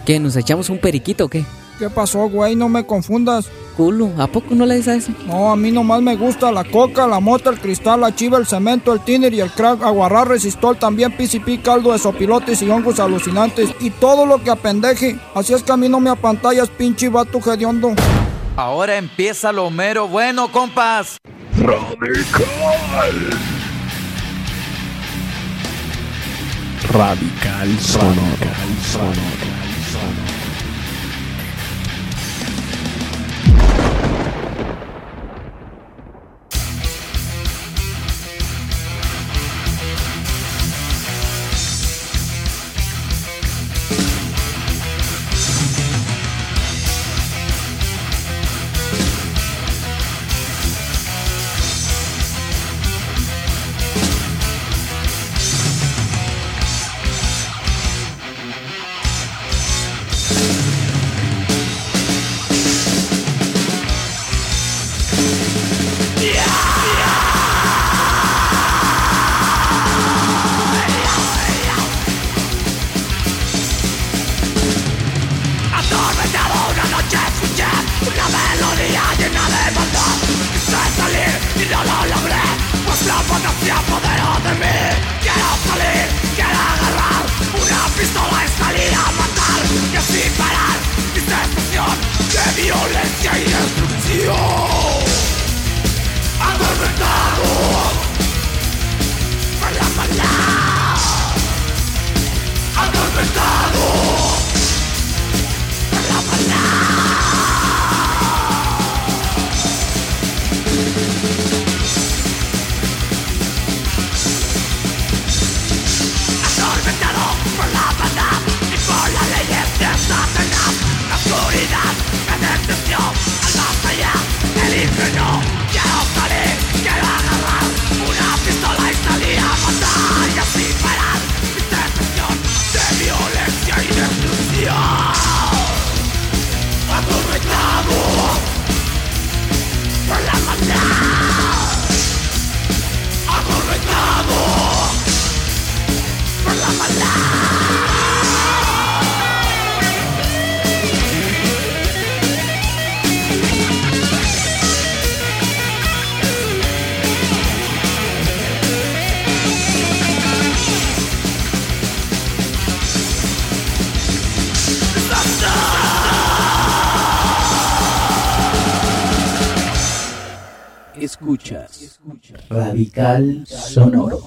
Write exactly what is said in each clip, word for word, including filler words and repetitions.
¿Qué, nos echamos un periquito o qué? ¿Qué pasó, güey? No me confundas. Culo, ¿a poco no le dices a eso? No, a mí nomás me gusta la coca, la mota, el cristal, la chiva, el cemento, el tiner y el crack, aguarrá, resistol, también P C P, caldo de sopilotes y hongos alucinantes y todo lo que apendeje. Así es que a mí no me apantallas, pinche vato hediondo. Ahora empieza lo mero bueno, compas. Radical. Radical sonoro. Radical sonoro. Escuchas Radical Sonoro.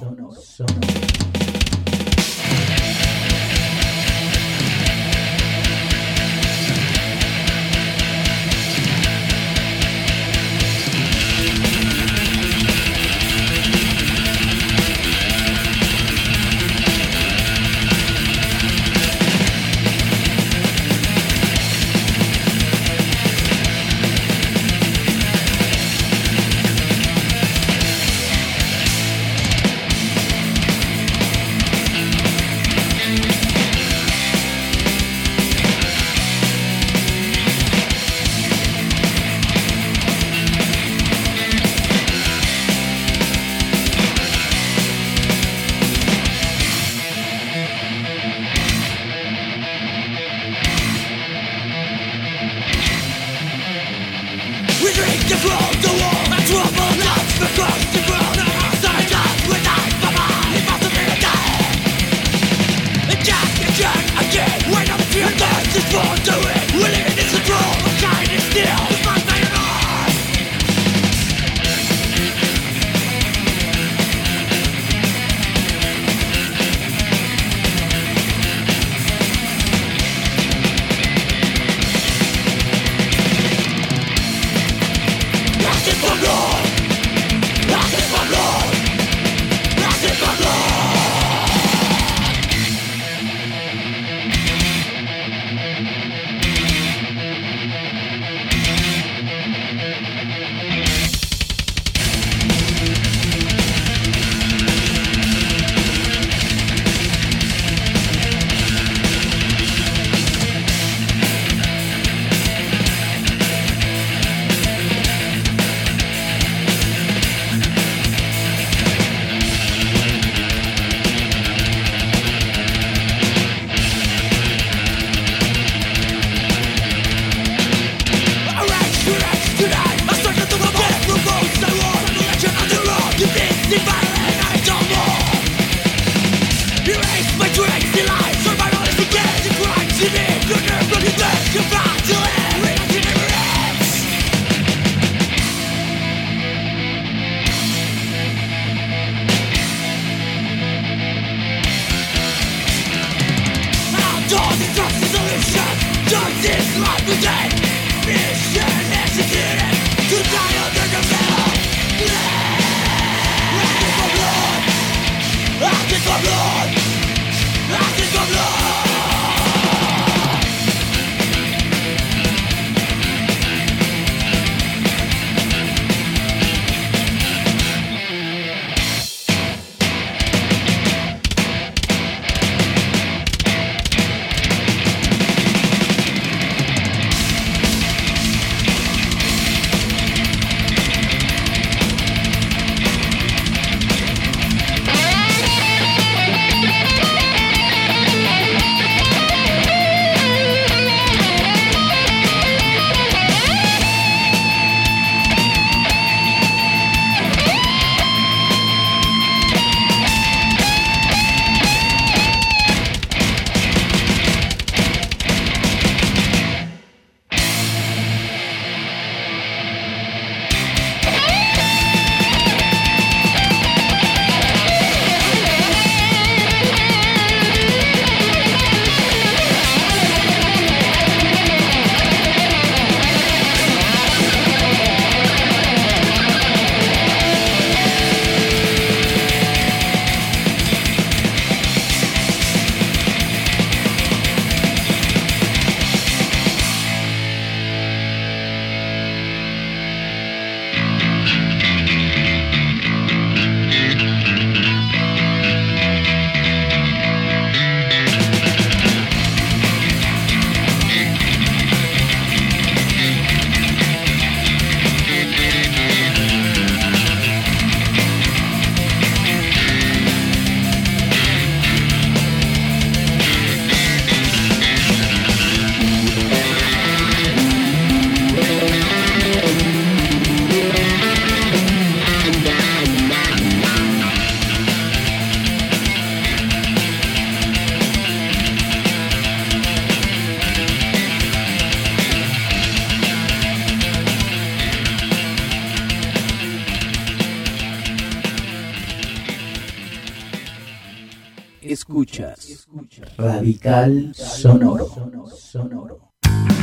Escuchas Radical Sonoro. Sonoro.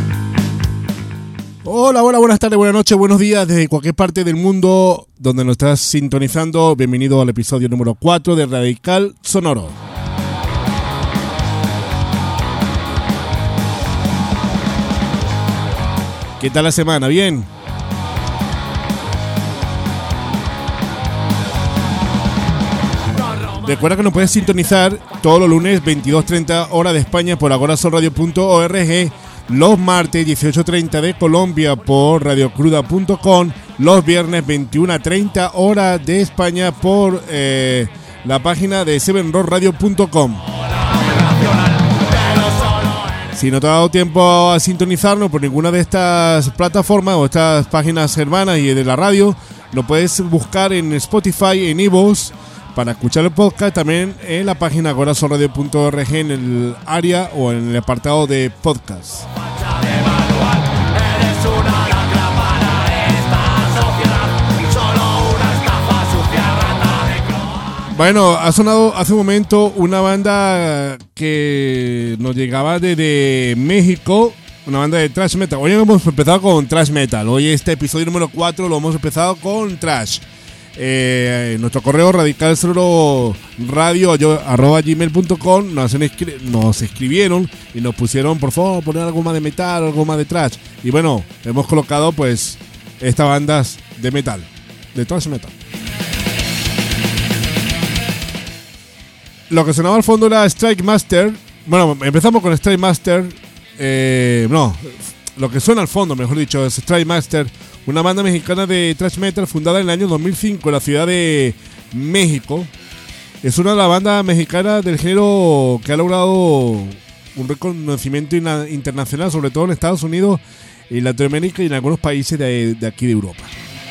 Hola, hola, buenas tardes, buenas noches, buenos días desde cualquier parte del mundo donde nos estás sintonizando. Bienvenido al episodio número cuatro de Radical Sonoro. ¿Qué tal la semana? ¿Bien? Recuerda que nos puedes sintonizar todos los lunes veintidós treinta hora de España por agorasolradio punto org, los martes dieciocho treinta de Colombia por radiocruda punto com, los viernes veintiuno treinta hora de España por eh, la página de seven rock radio punto com. Si no te ha dado tiempo a sintonizarnos por ninguna de estas plataformas o estas páginas hermanas y de la radio, lo puedes buscar en Spotify, en iVoox, para escuchar el podcast, también en la página agorasolradio punto org en el área o en el apartado de podcast. Bueno, ha sonado hace un momento una banda que nos llegaba desde México, una banda de thrash metal. Hoy hemos empezado con thrash metal. Hoy este episodio número cuatro lo hemos empezado con thrash. Eh, nuestro correo radicalsonoro radio arroba gmail punto com nos, escri- nos escribieron y nos pusieron, por favor, poner algo más de metal, algo más de thrash. Y bueno, hemos colocado pues estas bandas de metal, de thrash metal. Lo que sonaba al fondo era Strike Master. Bueno, empezamos con Strike Master. Eh, no, lo que suena al fondo, mejor dicho, es Strike Master, una banda mexicana de thrash metal fundada en el año dos mil cinco en la Ciudad de México. Es una de las bandas mexicanas del género que ha logrado un reconocimiento internacional, sobre todo en Estados Unidos, en Latinoamérica y en algunos países de, de aquí de Europa.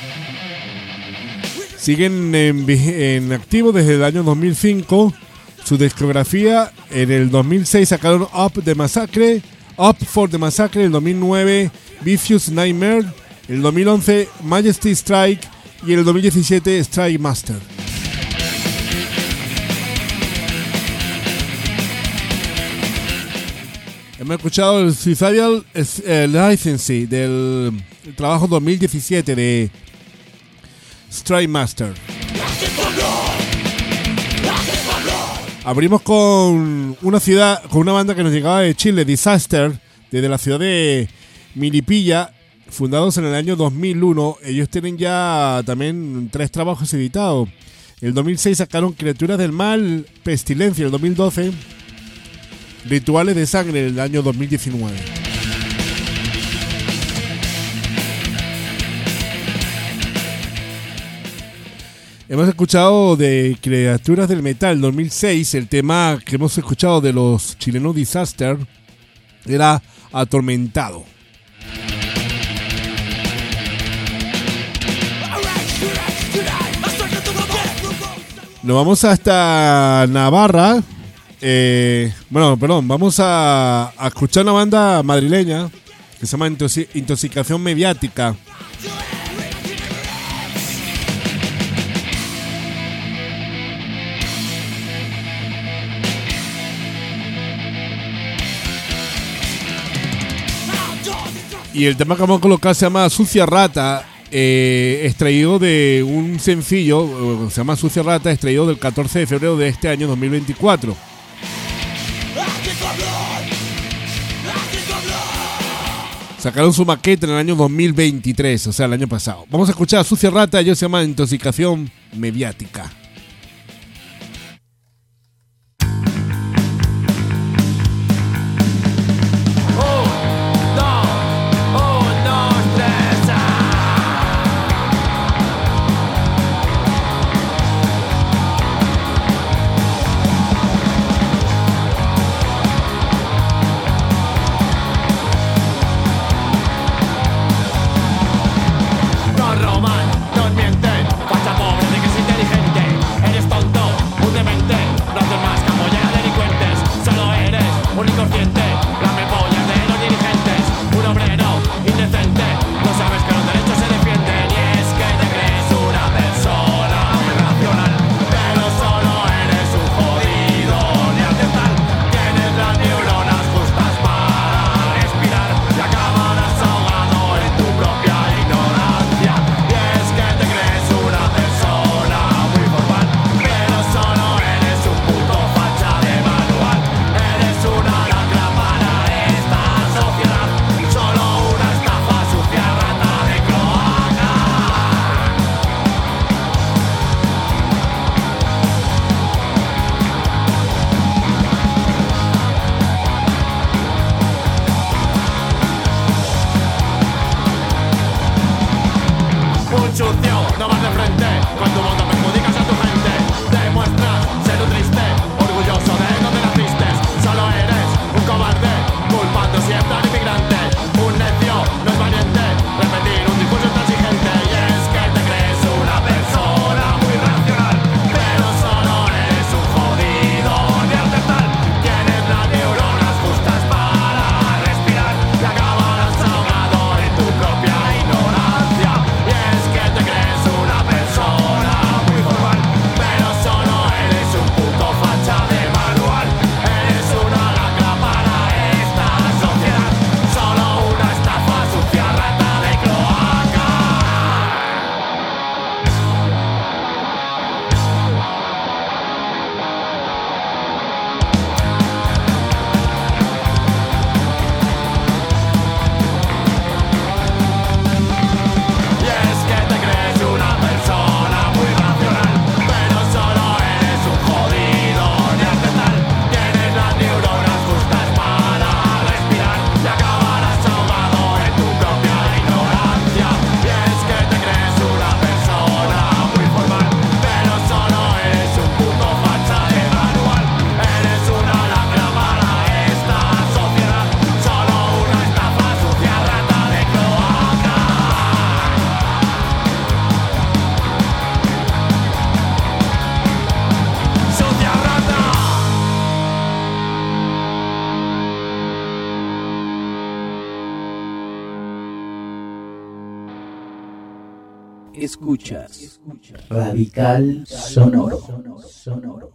Siguen en, en activo desde el año dos mil cinco. Su discografía: en el dos mil seis sacaron Up the Massacre, Up for the Massacre, en el dos mil nueve Vicious Nightmare, en el dos mil once Majesty Strike y en el dos mil diecisiete Strike Master. Hemos escuchado el Suicidal License del trabajo dos mil diecisiete de Strike Master. Abrimos con una ciudad, con una banda que nos llegaba de Chile, Disaster, desde la ciudad de Milipilla, fundados en el año dos mil uno. Ellos tienen ya también tres trabajos editados. En el dos mil seis sacaron Criaturas del Mal, Pestilencia. En el dos mil doce Rituales de Sangre, en el año dos mil diecinueve. Hemos escuchado de Criaturas del Metal dos mil seis. El tema que hemos escuchado de los chilenos Disaster era Atormentado. Nos vamos hasta Navarra. Eh, bueno, perdón, vamos a, a escuchar una banda madrileña que se llama Intoxi- Intoxicación Mediática. Y el tema que vamos a colocar se llama Sucia Rata, eh, extraído de un sencillo, se llama Sucia Rata, extraído del catorce de febrero de este año dos mil veinticuatro. Sacaron su maqueta en el año dos mil veintitrés, o sea, el año pasado. Vamos a escuchar a Sucia Rata, ellos se llama Intoxicación Mediática. No roman, no mienten, facha pobre de que es inteligente. Escuchas Radical Sonoro. Sonoro.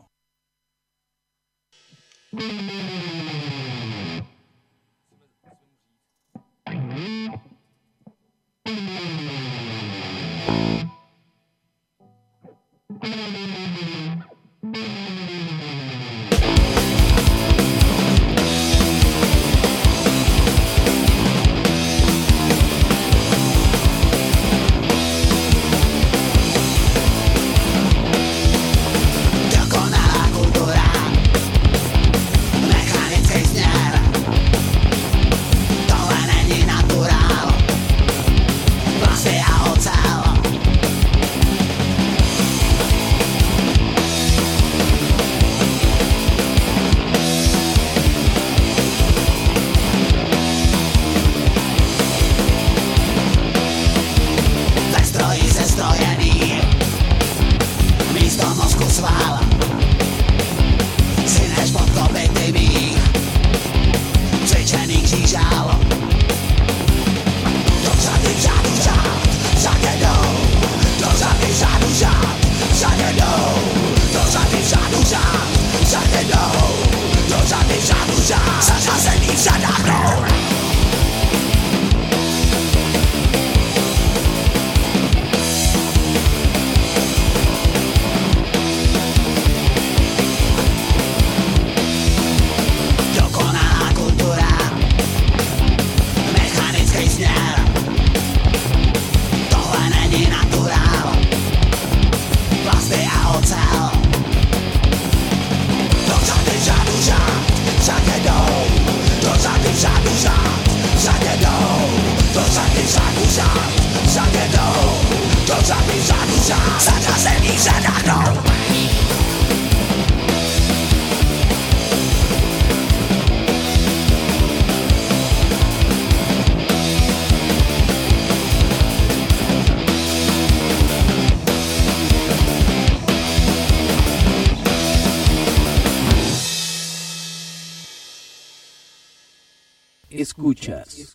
Escuchas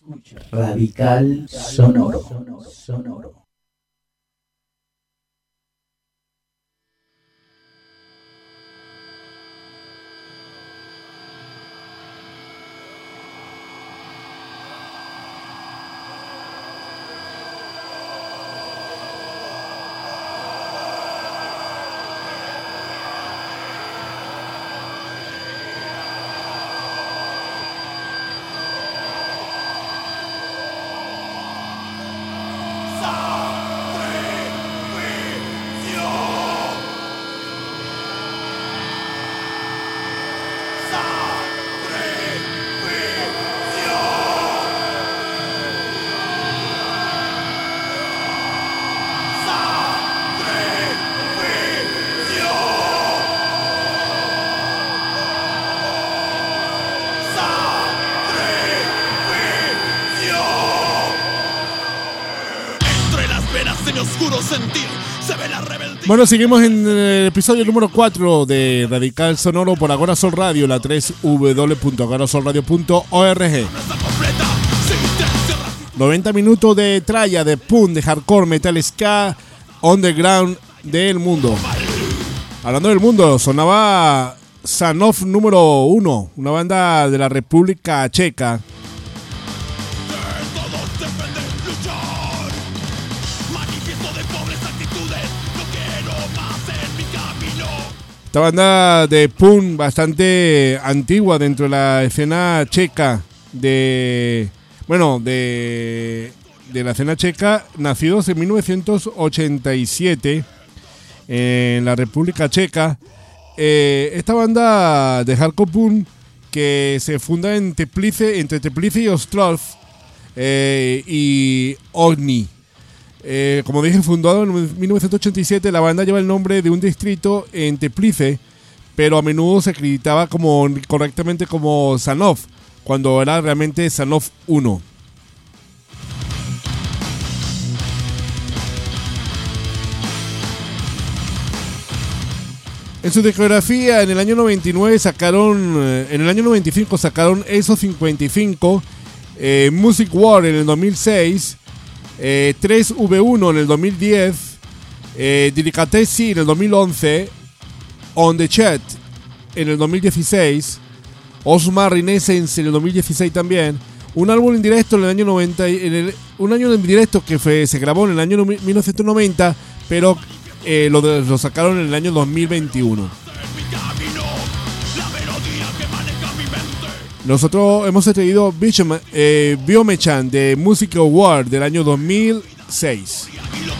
Radical Sonoro. Sonoro. Bueno, seguimos en el episodio número cuatro de Radical Sonoro por Agora Sol Radio, la tres w w w punto agora sol radio punto org. noventa minutos de tralla, de punk, de hardcore, metal, ska, underground del mundo. Hablando del mundo, sonaba Sanov número uno, una banda de la República Checa. Esta banda de punk bastante antigua dentro de la escena checa de bueno de, de la escena checa, nacidos en mil novecientos ochenta y siete en la República Checa. Eh, esta banda de hardcore punk que se funda en Teplice, entre Teplice y Ostrov eh, y Ogni. Eh, como dije, fundado en mil novecientos ochenta y siete, la banda lleva el nombre de un distrito en Teplice, pero a menudo se acreditaba como, correctamente como Sanov, cuando era realmente Sanov uno. En su discografía, en el año noventa y nueve sacaron, en el año noventa y cinco sacaron E S O cincuenta y cinco, eh, Music War en el dos mil seis, eh, tres V uno en el dos mil diez, eh, Delicatessi en el dos mil once, On the Chat en el dos mil dieciséis, Osmar Renaissance en el dos mil dieciséis también, un álbum en directo en el año noventa, en el, un año en directo que fue, se grabó en el año mil novecientos noventa, pero eh, lo, de, lo sacaron en el año dos mil veintiuno. Nosotros hemos traído eh, Biomechan de Music Award del año dos mil seis.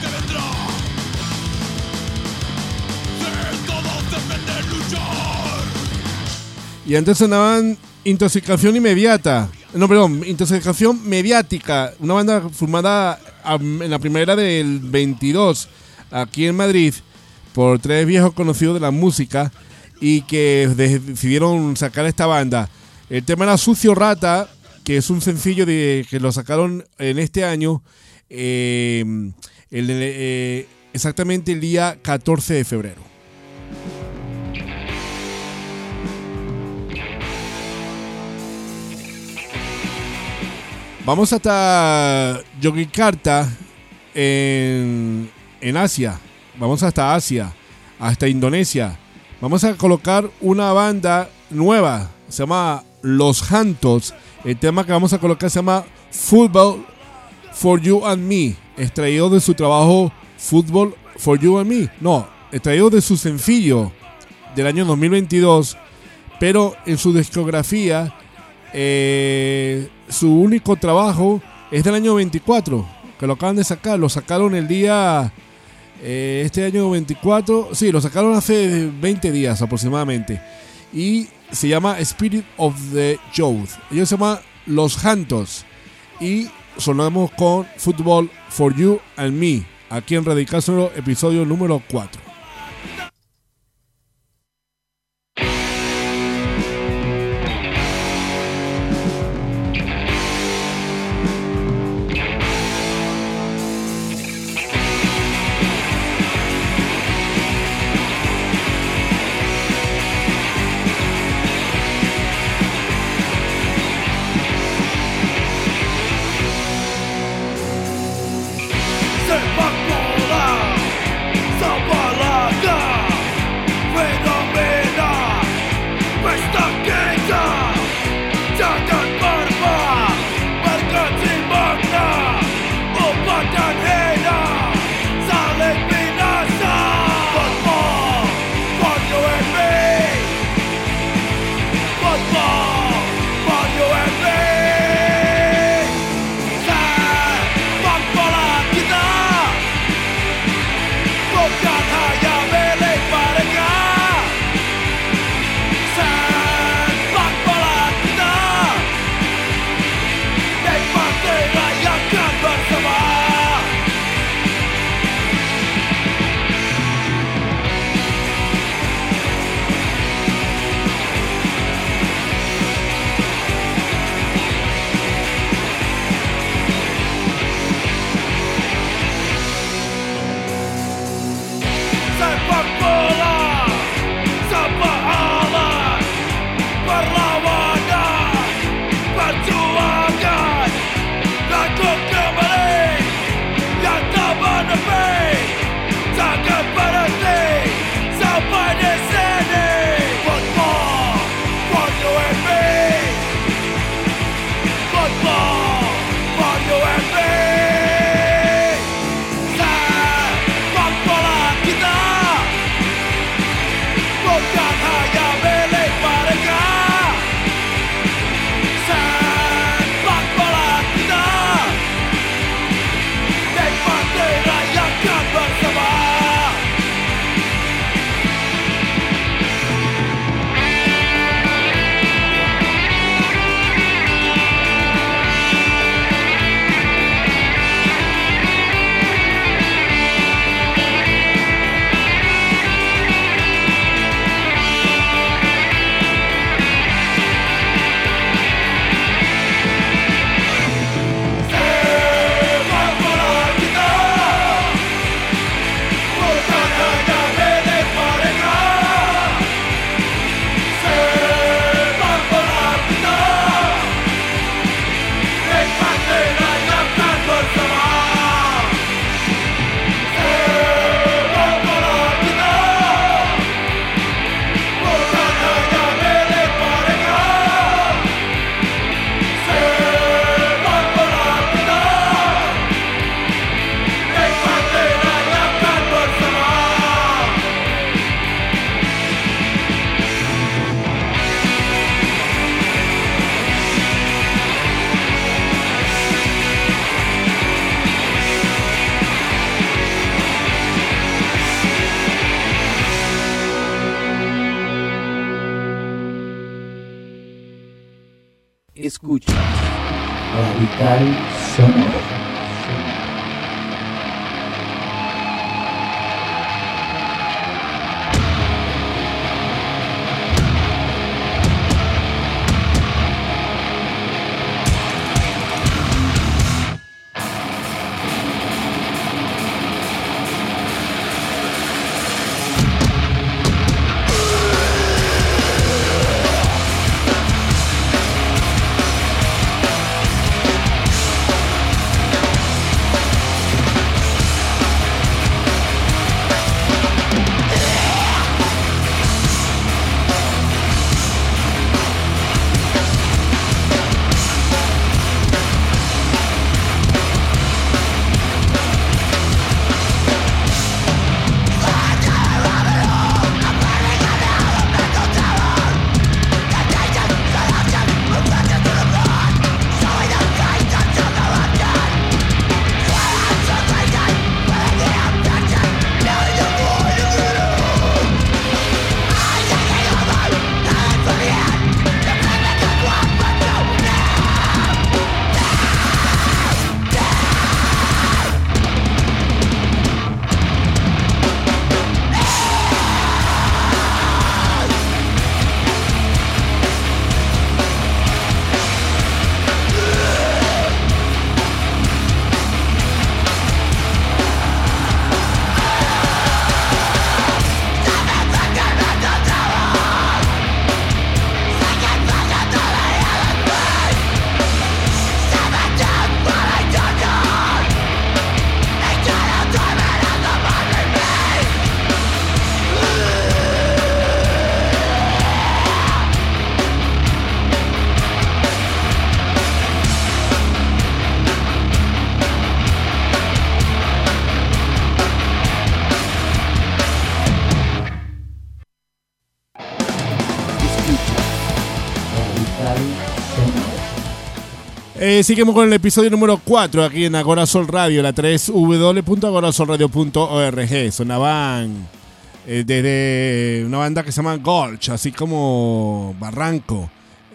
Y antes sonaban Intoxicación Inmediata. No, perdón, Intoxicación Mediática. Una banda formada en la primavera del veintidós aquí en Madrid por tres viejos conocidos de la música y que decidieron sacar esta banda. El tema era Sucio Rata, que es un sencillo de que lo sacaron en este año, eh, el, eh, exactamente el día catorce de febrero. Vamos hasta Yogyakarta en, en Asia. Vamos hasta Asia, hasta Indonesia. Vamos a colocar una banda nueva, se llama Los Hantos. El tema que vamos a colocar se llama Football for You and Me, extraído de su trabajo Football for You and Me. No, extraído de su sencillo del año dos mil veintidós, pero en su discografía, eh, su único trabajo es del año veinticuatro, que lo acaban de sacar. Lo sacaron el día, eh, este año veinticuatro, sí, lo sacaron hace veinte días aproximadamente. Y se llama Spirit of the Youth. Ellos se llaman Los Hantos. Y sonamos con Football for You and Me, aquí en Radical Sonoro, episodio número cuatro. Sepak bola, sepak bola. Escucha Radical Sonoro. Eh, seguimos con el episodio número cuatro aquí en Agora Sol Radio, la doble u doble u doble u punto agora sol radio punto org. Sonaban eh, desde una banda que se llama Gulch, así como Barranco,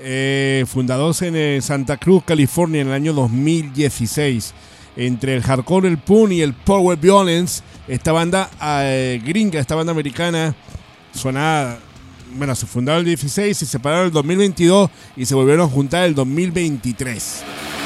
eh, fundados en eh, Santa Cruz, California, en el año dos mil dieciséis. Entre el hardcore, el punk y el power violence, esta banda eh, gringa, esta banda americana, suena... Bueno, se fundaron el dieciséis, se separaron el dos mil veintidós y se volvieron a juntar el dos mil veintitrés.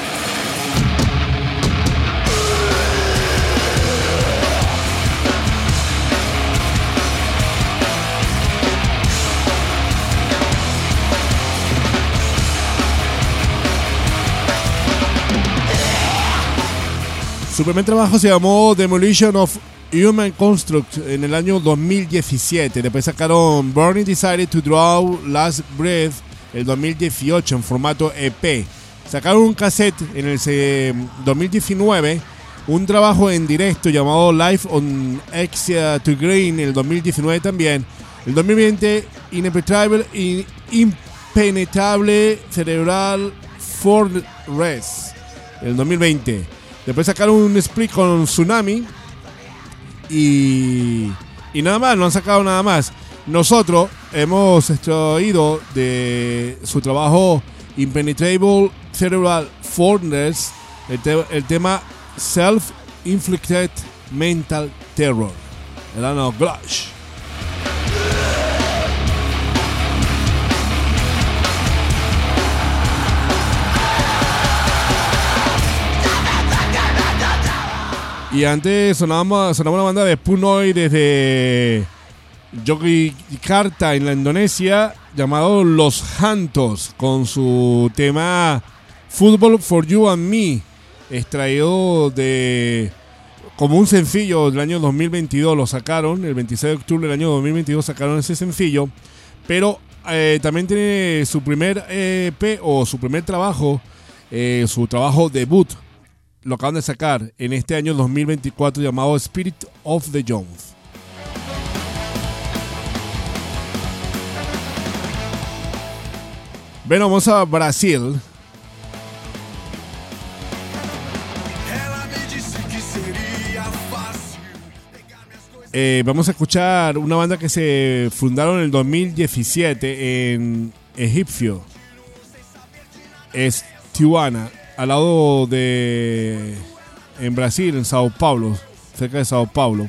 Su primer trabajo se llamó Demolition of Human Construct en el año dos mil diecisiete. Después sacaron Burning Decided to Draw Last Breath el dos mil dieciocho en formato E P. Sacaron un cassette en el eh, dos mil diecinueve, un trabajo en directo llamado Live on Exia to Green el dos mil diecinueve también. El dos mil veinte, Impenetrable, Impenetrable Cerebral Fortress el dos mil veinte. Después sacaron un split con Tsunami. Y, y nada más, no han sacado nada más. Nosotros hemos extraído de su trabajo Impenetrable Cerebral Fortress el, te, el tema Self-Inflicted Mental Terror, el año Glush. Y antes sonaba, sonaba una banda de Punoi desde Yogyakarta, en la Indonesia, llamado Los Hantos, con su tema Football for You and Me, extraído de como un sencillo del año dos mil veintidós. Lo sacaron el veintiséis de octubre del año dos mil veintidós, sacaron ese sencillo, pero eh, también tiene su primer E P o su primer trabajo, eh, su trabajo debut. Lo acaban de sacar en este año dos mil veinticuatro, llamado Spirit of the Young. Bueno, vamos a Brasil. Eh, vamos a escuchar una banda que se fundaron en el dos mil diecisiete en Egipcio. es Tijuana, al lado de... en Brasil, en Sao Paulo, cerca de Sao Paulo.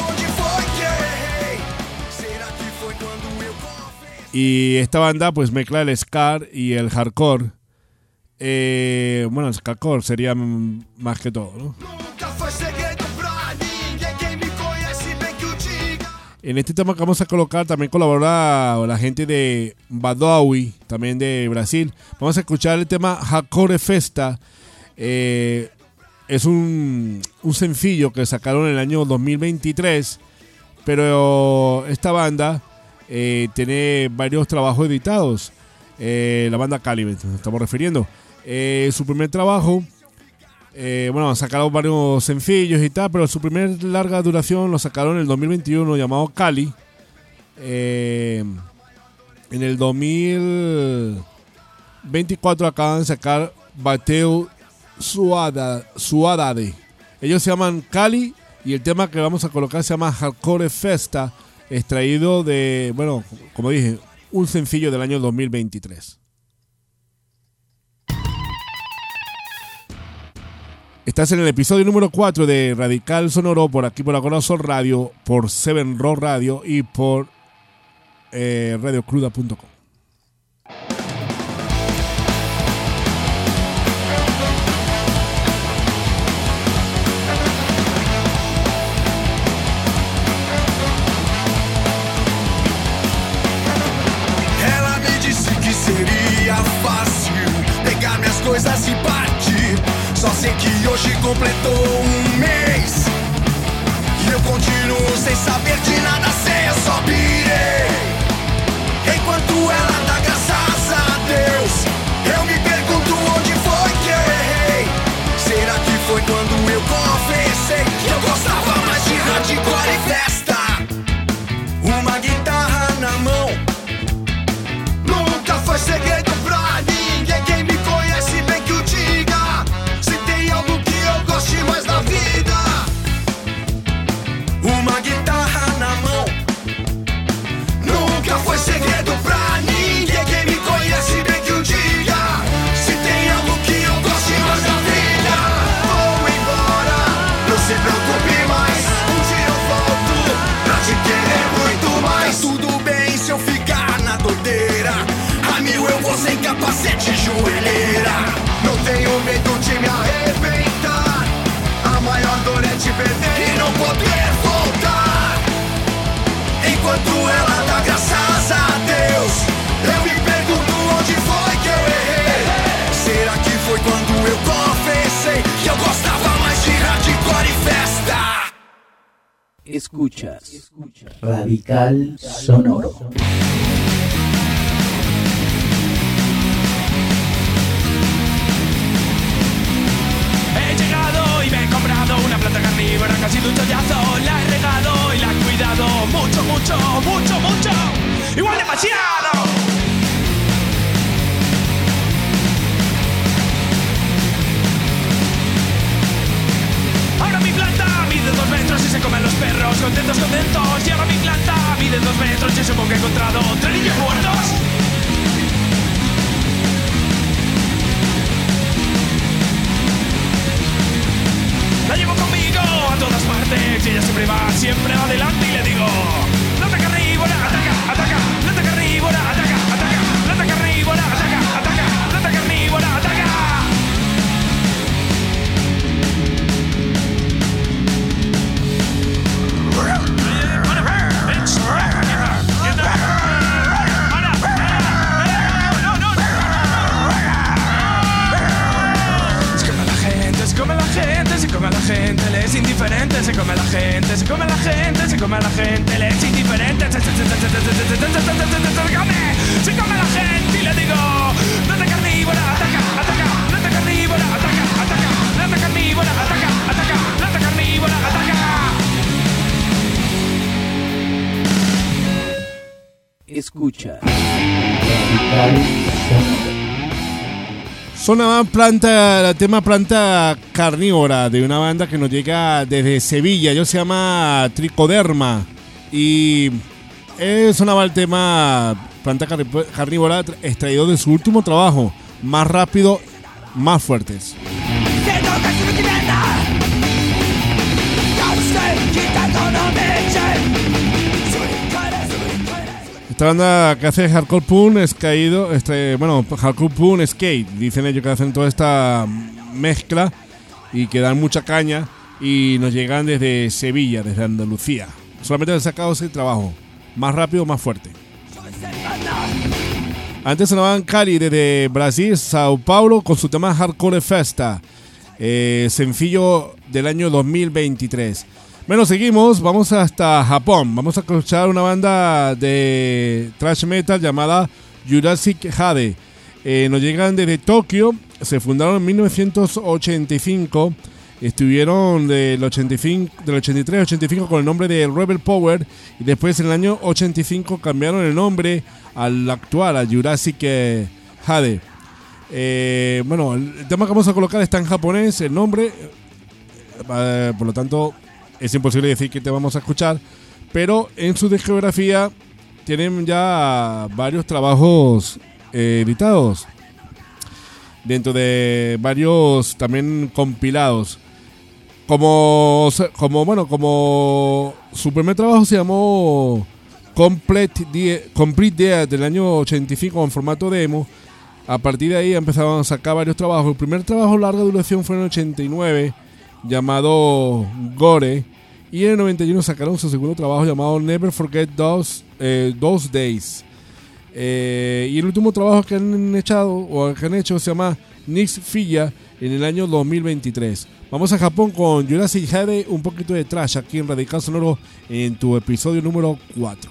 Y esta banda pues mezcla el ska y el hardcore. Eh, bueno, el hardcore sería más que todo, ¿no? En este tema que vamos a colocar también colabora la gente de Badawi, también de Brasil. Vamos a escuchar el tema Hardcore Festa. Eh, es un, un sencillo que sacaron en el año dos mil veintitrés, pero esta banda eh, tiene varios trabajos editados. Eh, la banda Calibre, nos estamos refiriendo. Eh, su primer trabajo, eh, bueno, sacaron varios sencillos y tal, pero su primer larga duración lo sacaron en el dos mil veintiuno, llamado Cali. Eh, en el dos mil veinticuatro acaban de sacar Bateu Suada, Suadade. Ellos se llaman Cali y el tema que vamos a colocar se llama Hardcore Festa, extraído de, bueno, como dije, un sencillo del año dos mil veintitrés. Estás en el episodio número cuatro de Radical Sonoro, por aquí por Corazón Radio, por Seven Rock Radio y por eh, radio cruda punto com. Ela me disse que seria fácil pegar minhas coisas e partir. Só sei que hoje completou um mês e eu continuo sem saber de nada, sei, eu só pirei. Enquanto ela dá graças a Deus, eu me pergunto onde foi que eu errei. Será que foi quando eu confessei que eu gostava mais de hardcore e festa? Uma guitarra na mão nunca foi segredo pra ninguém. Quem me conhece bem que o diga. Goste mais da vida. Uma guitarra na mão nunca foi segredo pra ninguém. Quem me conhece bem que o diga. Se tem algo que eu goste mais da vida. Vou embora, não se preocupe mais. Um dia eu volto pra te querer muito mais. Tá tudo bem se eu ficar na doideira. A mil eu vou sem capacete e joelheira. Não tenho medo de me arrebentar. A maior dor é te perder e não poder voltar. Enquanto ela dá graças a Deus, eu me pergunto onde foi que eu errei. Será que foi quando eu confessei que eu gostava mais de hardcore e festa? Escuchas, Escuchas. Radical Sonoro. He llegado y me he comprado una planta carnívora, casi de un chollazo. La he regado y la he cuidado mucho, mucho, mucho, mucho. Igual demasiado. Ahora mi planta mide dos metros y se comen los perros, contentos, contentos. Y ahora mi planta mide dos metros y supongo que he encontrado tres niños muertos. La llevo conmigo a todas partes y ella siempre va, siempre va adelante y le digo: planta carnívora, ataca, ataca, planta carnívora, ataca, ataca, planta carnívora, ataca, ataca, planta carnívora, ataca. Se come la gente, se come la gente, le es indiferente, se come la gente, se come la gente, se come la gente, le es indiferente, se come la gente y le digo: planta carnívora, ataca, ataca, planta carnívora, ataca, ataca, planta carnívora, ataca, ataca, planta carnívora, ataca. Escucha Radical Sonoro. Sonaba planta, el tema Planta Carnívora de una banda que nos llega desde Sevilla. Ellos se llama Tricoderma y eh, sonaba el tema Planta Carnívora extraído de su último trabajo, más rápido, más fuertes. Esta banda que hace hardcore punk es caído, este, bueno, hardcore punk skate, dicen ellos que hacen toda esta mezcla y que dan mucha caña y nos llegan desde Sevilla, desde Andalucía. Solamente han sacado ese trabajo, más rápido, más fuerte. Antes sonaban Cali desde Brasil, Sao Paulo, con su tema Hardcore Festa, eh, sencillo del año dos mil veintitrés. Bueno, seguimos, vamos hasta Japón. Vamos a escuchar una banda de thrash metal llamada Jurassic Jade. Eh, nos llegan desde Tokio, se fundaron en mil novecientos ochenta y cinco. Estuvieron del, ochenta y cinco, del ochenta y tres al ochenta y cinco con el nombre de Rebel Power y después en el año ochenta y cinco cambiaron el nombre al actual, a Jurassic Jade. Eh, bueno, el tema que vamos a colocar está en japonés, el nombre, eh, por lo tanto es imposible decir que te vamos a escuchar, pero en su discografía tienen ya varios trabajos eh, editados, dentro de varios también compilados. Como, como bueno, como su primer trabajo se llamó Complete Dead, Complete Dead del año ochenta y cinco en formato demo. A partir de ahí empezaron a sacar varios trabajos. El primer trabajo larga duración fue en el ochenta y nueve, llamado Gore, y en el noventa y uno sacaron su segundo trabajo llamado Never Forget Those, eh, Those Days. Eh, y el último trabajo que han echado o que han hecho se llama Nix Filla en el año dos mil veintitrés. Vamos a Japón con Jurassic Jade, un poquito de trash aquí en Radical Sonoro en tu episodio número cuatro.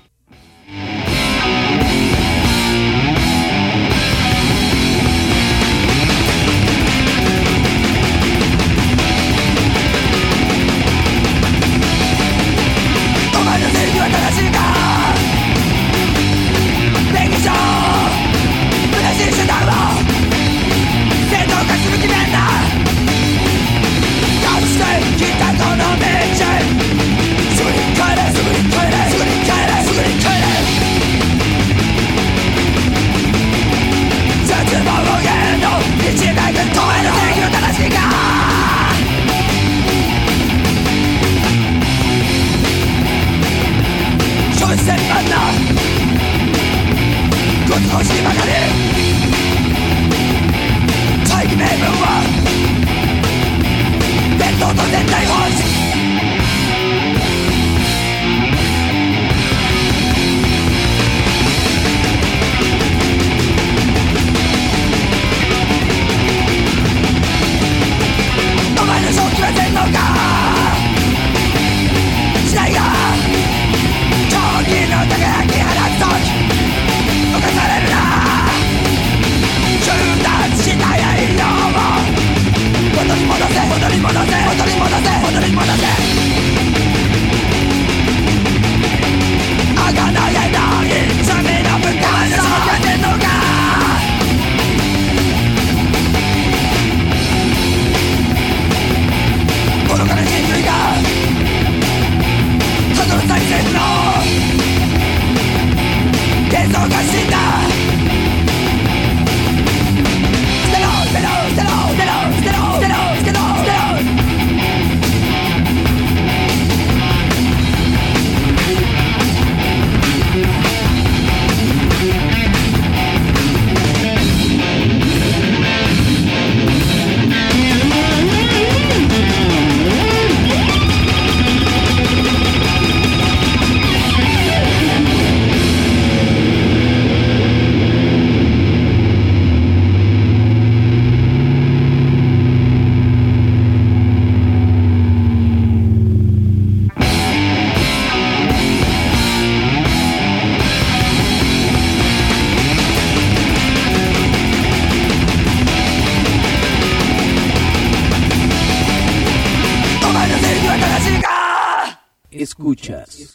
Escuchas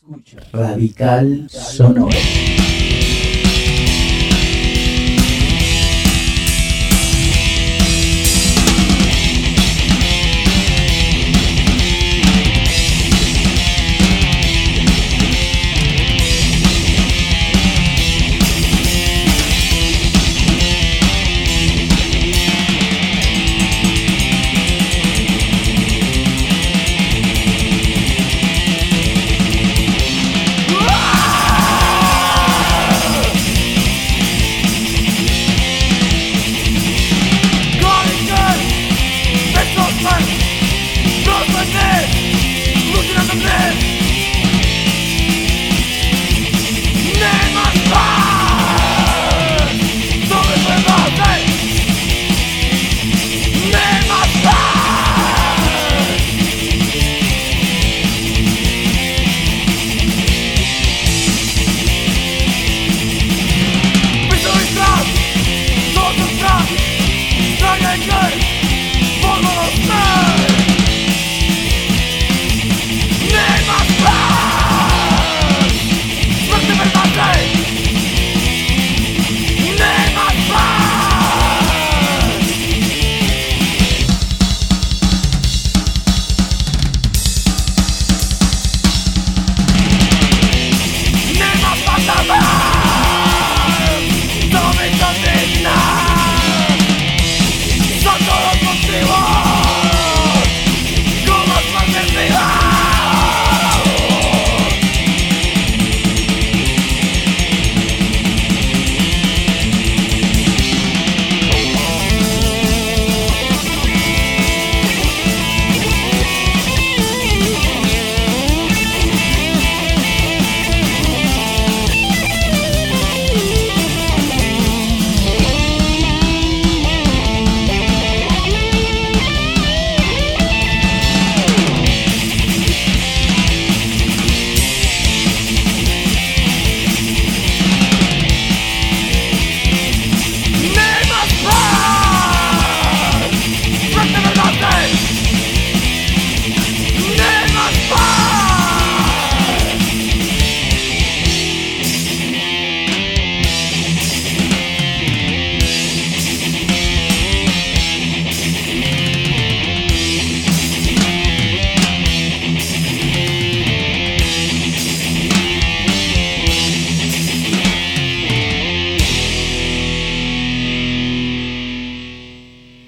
Radical Sonoro.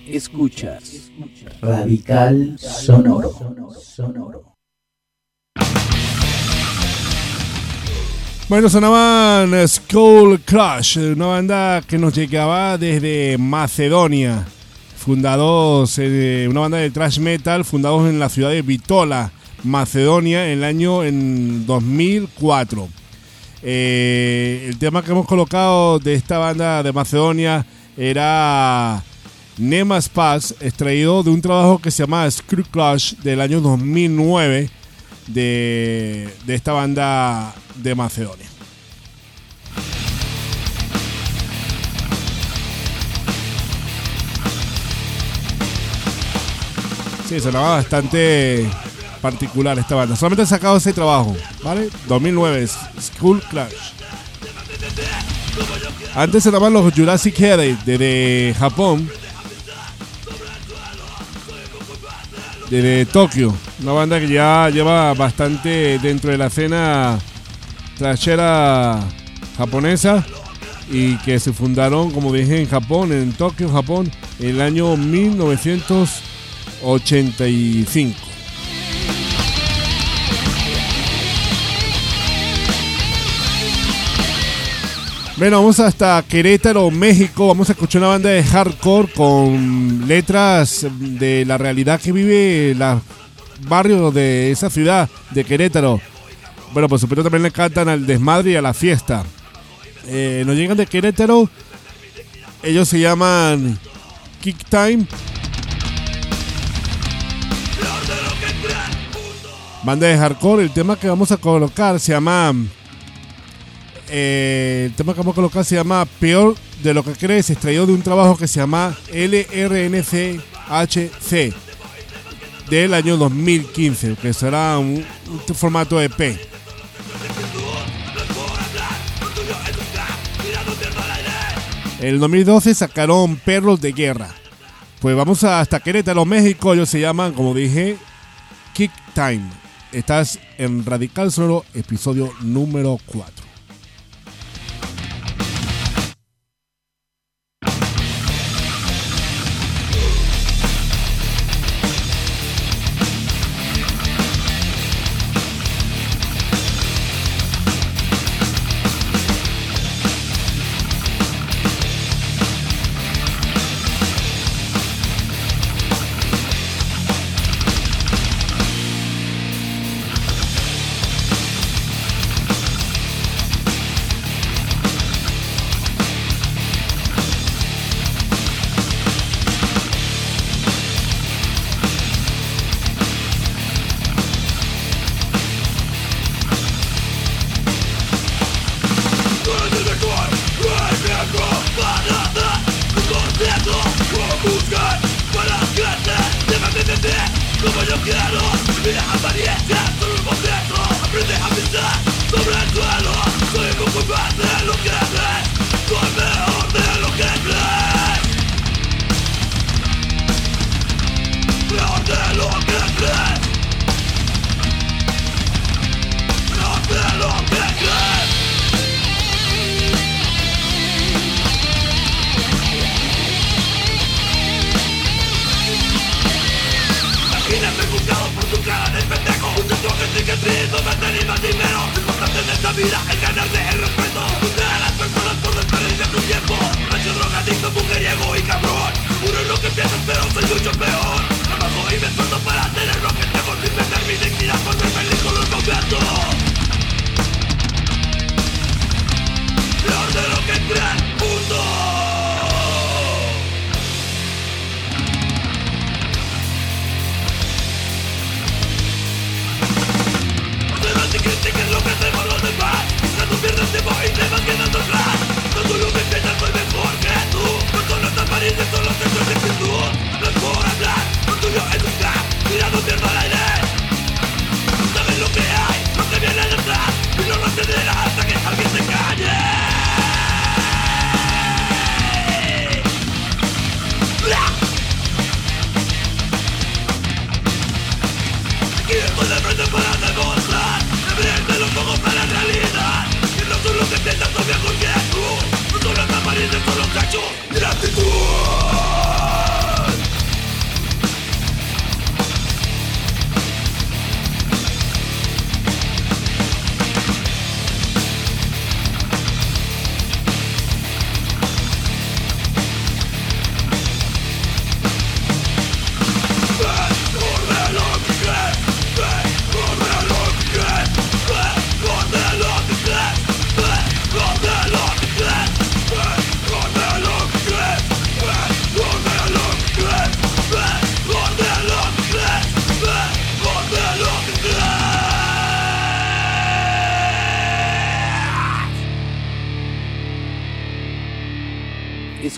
Escuchas Radical Sonoro. Sonoro. Bueno, sonaban Skull Crush, una banda que nos llegaba desde Macedonia, fundados, eh, una banda de thrash metal, fundados en la ciudad de Bitola, Macedonia, en el año en dos mil cuatro. Eh, el tema que hemos colocado de esta banda de Macedonia era Nemas Pass, extraído de un trabajo que se llama Skull Crush del año dos mil nueve de, de esta banda de Macedonia. Sí, sonaba bastante particular esta banda. Solamente he sacado ese trabajo, ¿vale? dos mil nueve, Skull Crush. Antes se llamaban los Jurassic Headache, desde Japón, desde Tokio. Una banda que ya lleva bastante dentro de la escena trashera japonesa y que se fundaron, como dije, en Japón, en Tokio, Japón, en el año mil novecientos ochenta y cinco. Bueno, vamos hasta Querétaro, México. Vamos a escuchar una banda de hardcore con letras de la realidad que vive los barrios de esa ciudad de Querétaro. Bueno, por supuesto también le cantan al desmadre y a la fiesta. Eh, nos llegan de Querétaro. Ellos se llaman Kick Time. Banda de hardcore. El tema que vamos a colocar se llama... Eh, el tema que vamos a colocar se llama Peor de lo que crees, extraído de un trabajo que se llama L R N C H C del año dos mil quince, que será un, un formato E P. En el dos mil doce sacaron Perros de Guerra. Pues vamos hasta Querétaro, México. Ellos se llaman, como dije, Kick Time. Estás en Radical Sonoro, episodio número cuatro.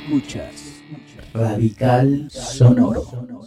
Escuchas Radical Sonoro.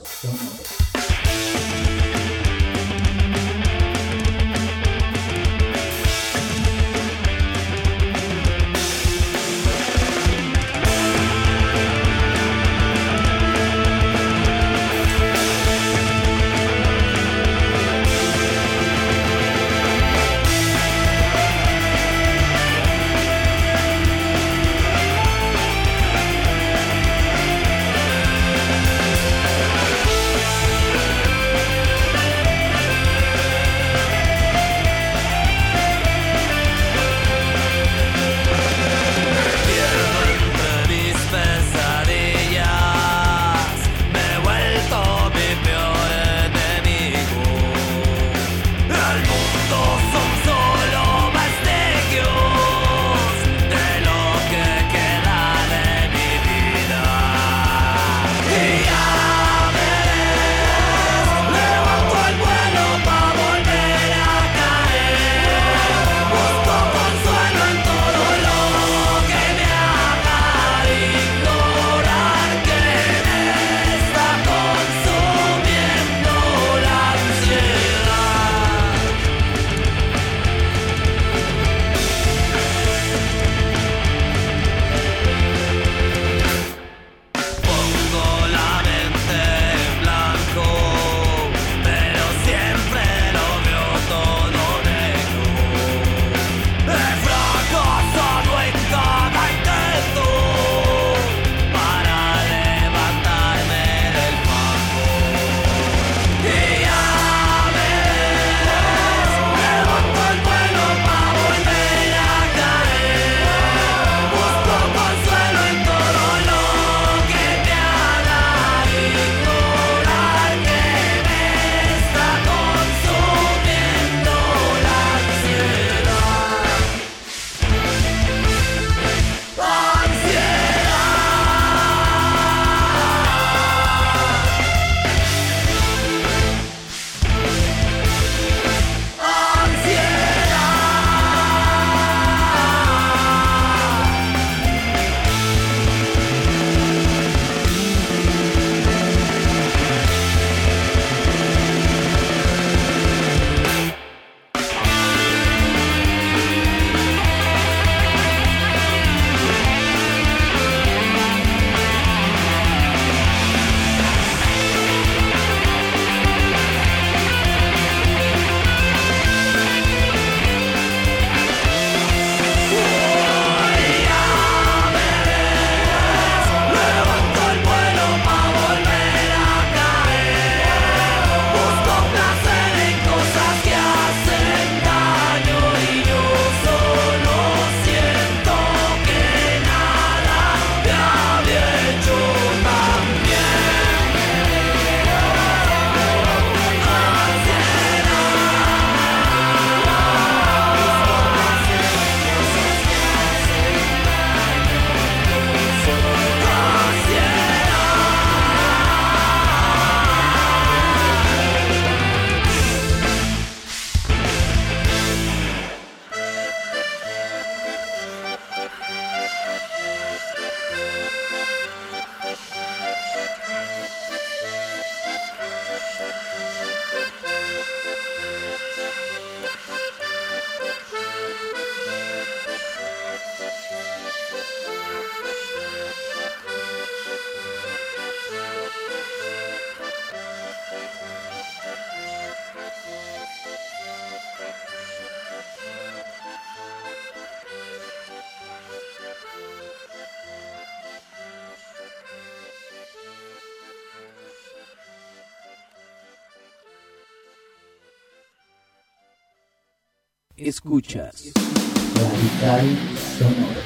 Escuchas Radical Sonoro.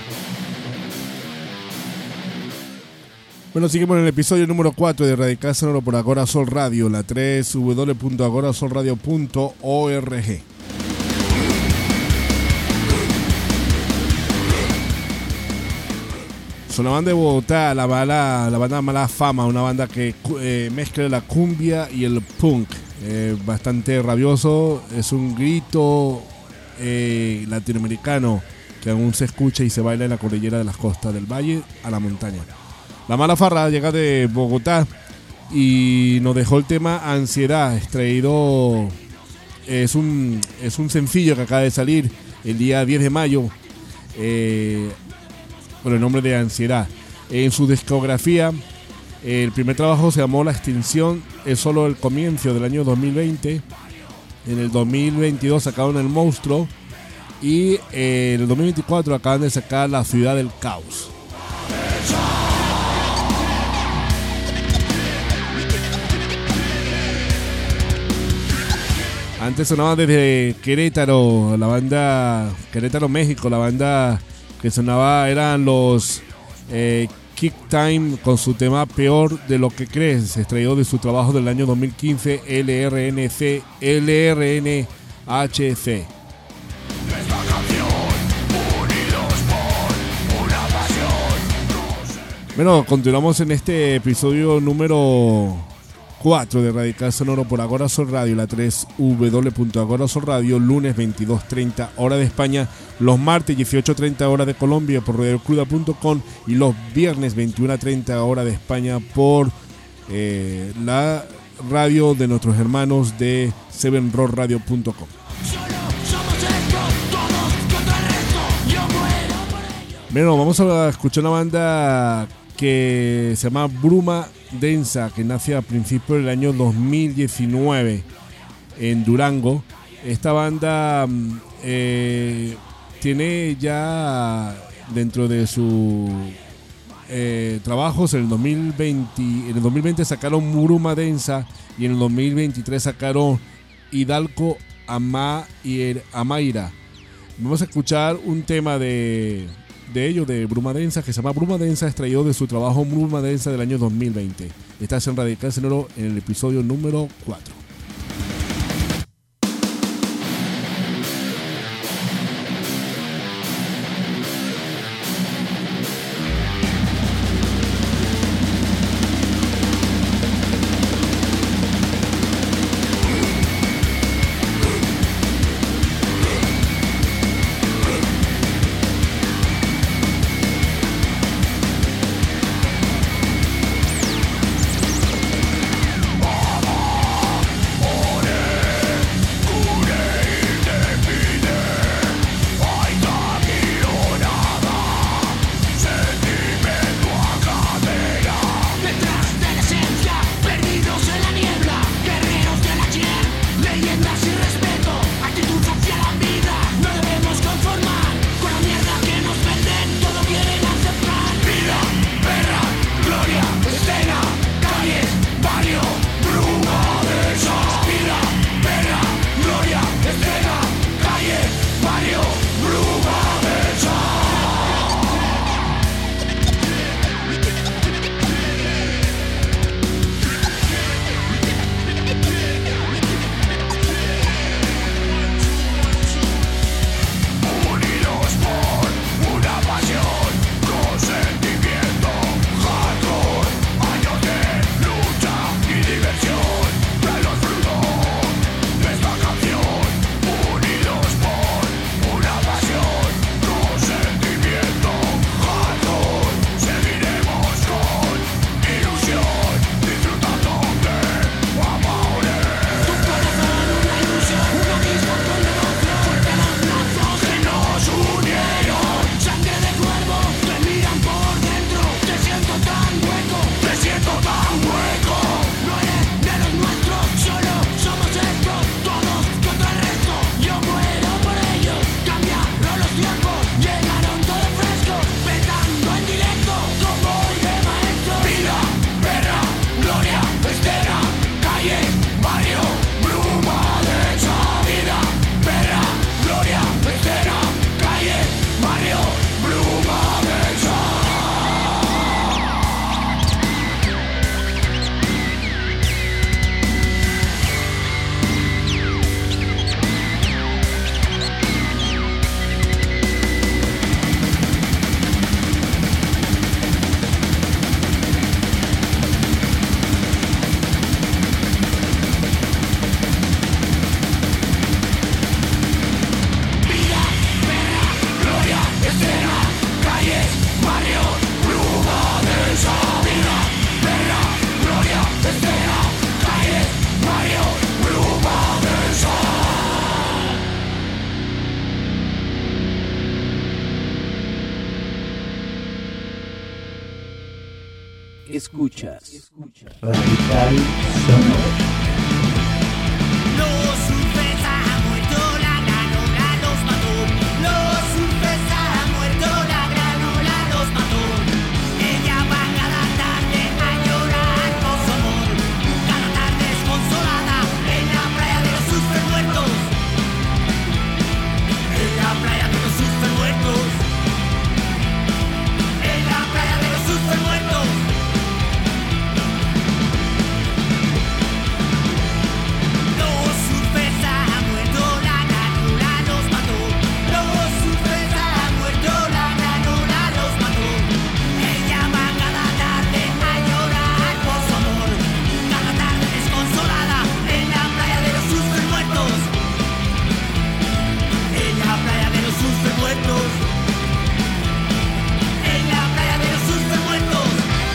Bueno, seguimos en el episodio número cuatro de Radical Sonoro por Agora Sol Radio, la doble u doble u doble u punto agora sol radio punto org. Son la banda de Bogotá, la, bala, la banda Mala Fama, una banda que eh, mezcla la cumbia y el punk. Eh, bastante rabioso, es un grito eh, latinoamericano que aún se escucha y se baila en la cordillera de las costas del valle a la montaña. La Mala Farra llega de Bogotá y nos dejó el tema Ansiedad, extraído, es un, es un sencillo que acaba de salir el día diez de mayo, eh, con el nombre de Ansiedad. En su discografía, el primer trabajo se llamó La Extinción, es solo el comienzo del año dos mil veinte. En el dos mil veintidós sacaron El Monstruo y en el dos mil veinticuatro acaban de sacar La Ciudad del Caos. Antes sonaba desde Querétaro, la banda Querétaro, México, la banda que sonaba eran los eh, Kick Time con su tema Peor de lo que crees, extraído de su trabajo del año dos mil quince, L R N C, L R N H C. Bueno, continuamos en este episodio número cuatro de Radical Sonoro por Agora Sol Radio, la tres w punto agora sol radio, lunes veintidós treinta hora de España, los martes dieciocho treinta hora de Colombia por radio cruda punto com y los viernes veintiuno treinta hora de España por eh, la radio de nuestros hermanos de seven rock radio punto com. Bueno, vamos a escuchar una banda que se llama Bruma Densa, que nace a principios del año dos mil diecinueve en Durango. Esta banda eh, tiene ya dentro de sus eh, trabajos en el dos mil veinte, en el dos mil veinte sacaron Bruma Densa y en el dos mil veintitrés sacaron Hidalgo Amaira. Vamos a escuchar un tema de de ellos, de Bruma Densa, que se llama Bruma Densa, extraído de su trabajo Bruma Densa del año dos mil veinte. Estás en Radical Sonoro en el episodio número cuatro. Vamos. Escuchas Radical Sonoro. Los surfers han muerto, la granola los mató. Los surfers han muerto, la granola los mató. Ella va cada tarde a llorar por su amor. Cada tarde desconsolada en la playa de los surfers muertos. En la playa de los surfers muertos. En la playa de los surfers muertos. Los surfers han muerto, la granola los mató. Los surfers han muerto, la granola los mató. Ella va cada tarde a llorar por su amor. Cada tarde desconsolada en la playa de los surfers muertos. En la playa de los surfers muertos. En la playa de los surfers muertos.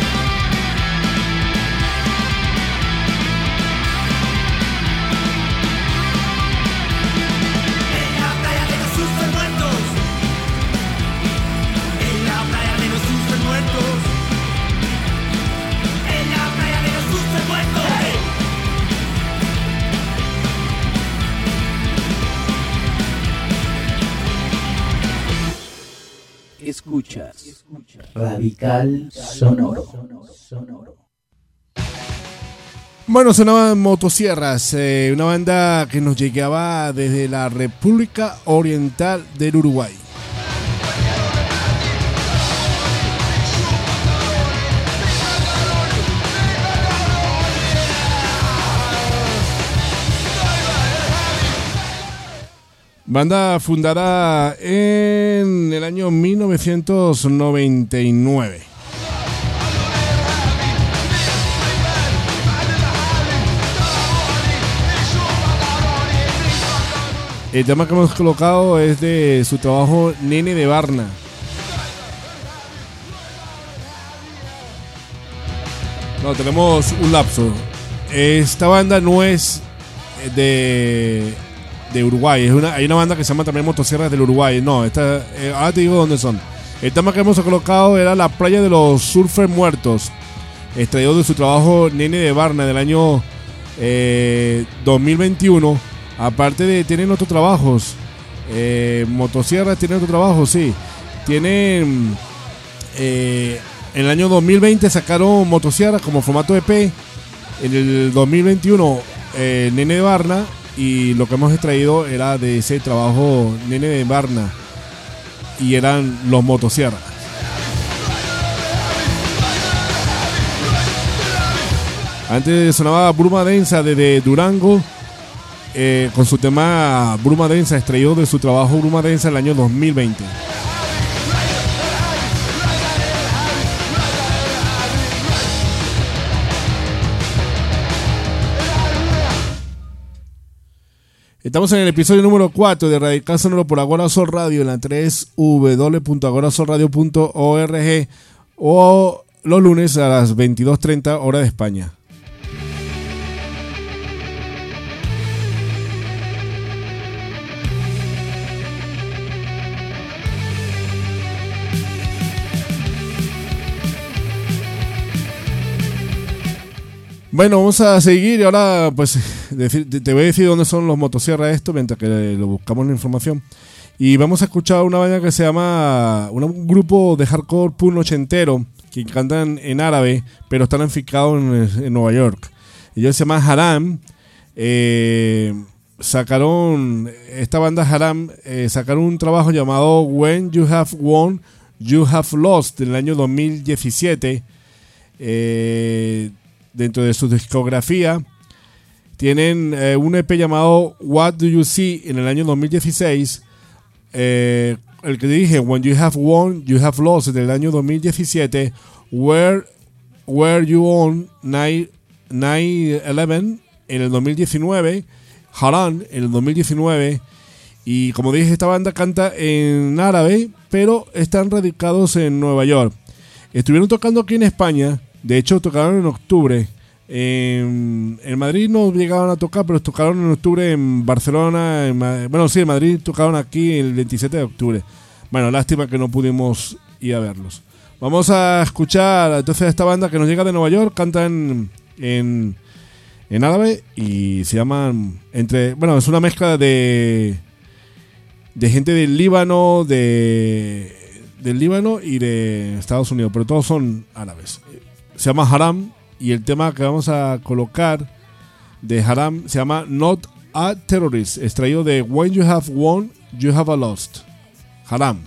En la playa de los surfers muertos. En la playa de los surfers muertos. En la playa de los surfers muertos. Escuchas Radical Sonoro. Bueno, sonaban Motosierras, eh, una banda que nos llegaba desde la República Oriental del Uruguay. Banda fundada en el año mil novecientos noventa y nueve. El tema que hemos colocado es de su trabajo Nene de Varna. No, tenemos un lapso. Esta banda no es de, de Uruguay. Es una, hay una banda que se llama también Motosierras del Uruguay. No, esta, eh, ahora te digo dónde son. El tema que hemos colocado era La Playa de los Surfers Muertos, extraído de su trabajo Nene de Varna del año eh, dos mil veintiuno. Aparte de, tienen otros trabajos. Eh, Motosierras tienen otros trabajos, sí. Tienen. Eh, en el año dos mil veinte sacaron Motosierras como formato E P. En el dos mil veintiuno, eh, Nene de Varna. Y lo que hemos extraído era de ese trabajo Nene de Varna. Y eran los Motosierras. Antes sonaba Bruma Densa desde Durango. Eh, con su tema Bruma Densa, extraído de su trabajo Bruma Densa el año dos mil veinte. Estamos en el episodio número cuatro de Radical Sonoro por Agora Sol Radio en la doble u doble u doble u punto agora sol radio punto org o los lunes a las veintidós treinta hora de España. Bueno, vamos a seguir y ahora pues decir, te voy a decir dónde son los Motosierras esto mientras que lo buscamos la información. Y vamos a escuchar una banda que se llama, un grupo de hardcore punk ochentero que cantan en árabe, pero están afincados en, en Nueva York. Ellos se llaman Haram. Eh, sacaron, esta banda Haram, eh, sacaron un trabajo llamado When You Have Won, You Have Lost en el año dos mil diecisiete. Eh... Dentro de su discografía tienen eh, un E P llamado What Do You See en el año dos mil dieciséis, eh, el que dije When You Have Won, You Have Lost en el año dos mil diecisiete, Where, Where You On nine eleven en el dos mil diecinueve, Haran en el dos mil diecinueve. Y como dije, esta banda canta en árabe, pero están radicados en Nueva York. Estuvieron tocando aquí en España. De hecho, tocaron en octubre. En, en Madrid no llegaban a tocar, pero tocaron en octubre en Barcelona. En, bueno, sí, en Madrid tocaron aquí el veintisiete de octubre. Bueno, lástima que no pudimos ir a verlos. Vamos a escuchar entonces a esta banda que nos llega de Nueva York, cantan en, en árabe y se llaman entre, bueno, es una mezcla de de gente del Líbano, de del Líbano y de Estados Unidos, pero todos son árabes. Se llama Haram y el tema que vamos a colocar de Haram se llama Not a Terrorist, extraído de When You Have Won, You Have a Lost. Haram.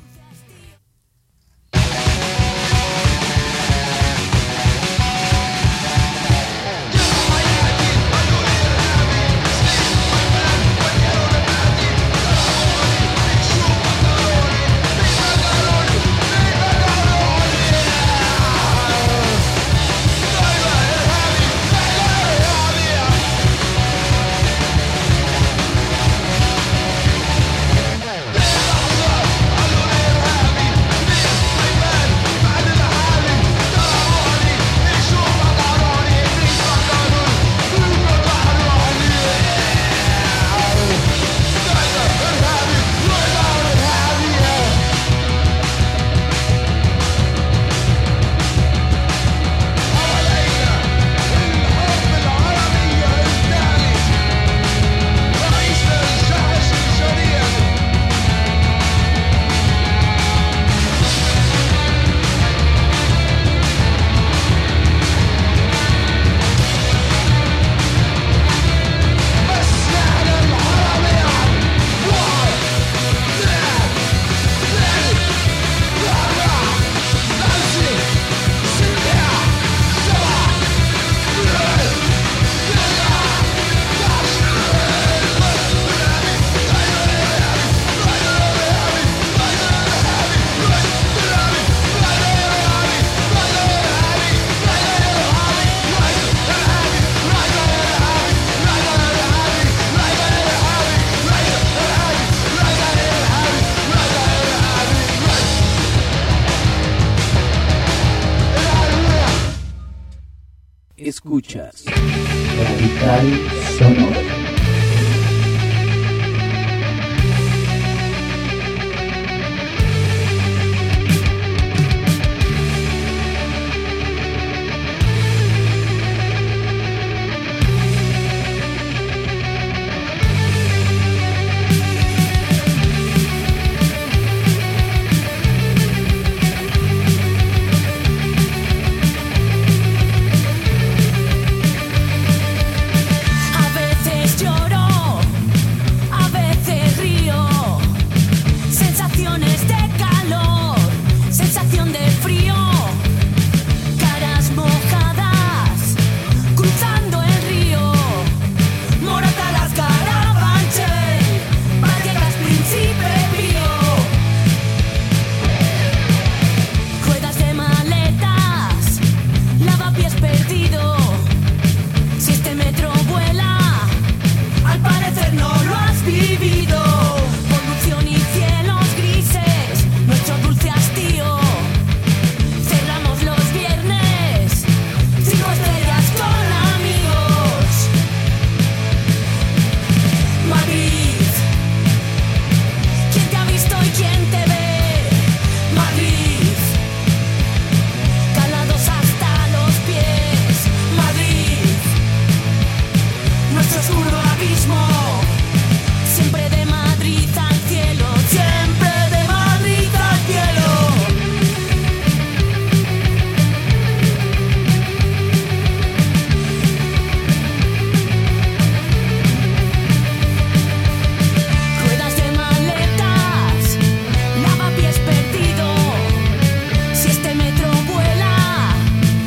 Escuchas Radical Sonoro.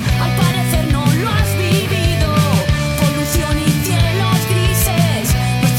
Nuestros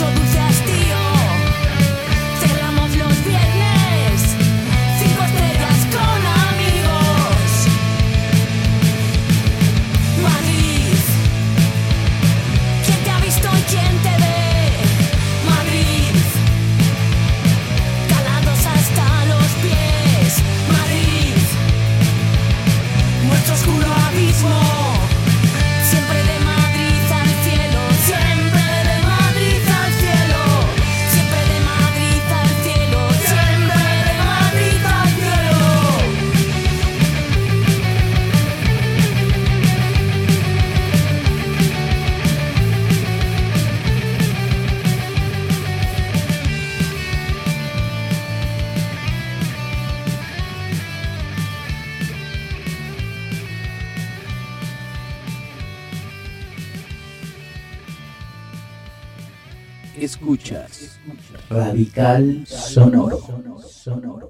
Escuchas Radical Sonoro. Sonoro.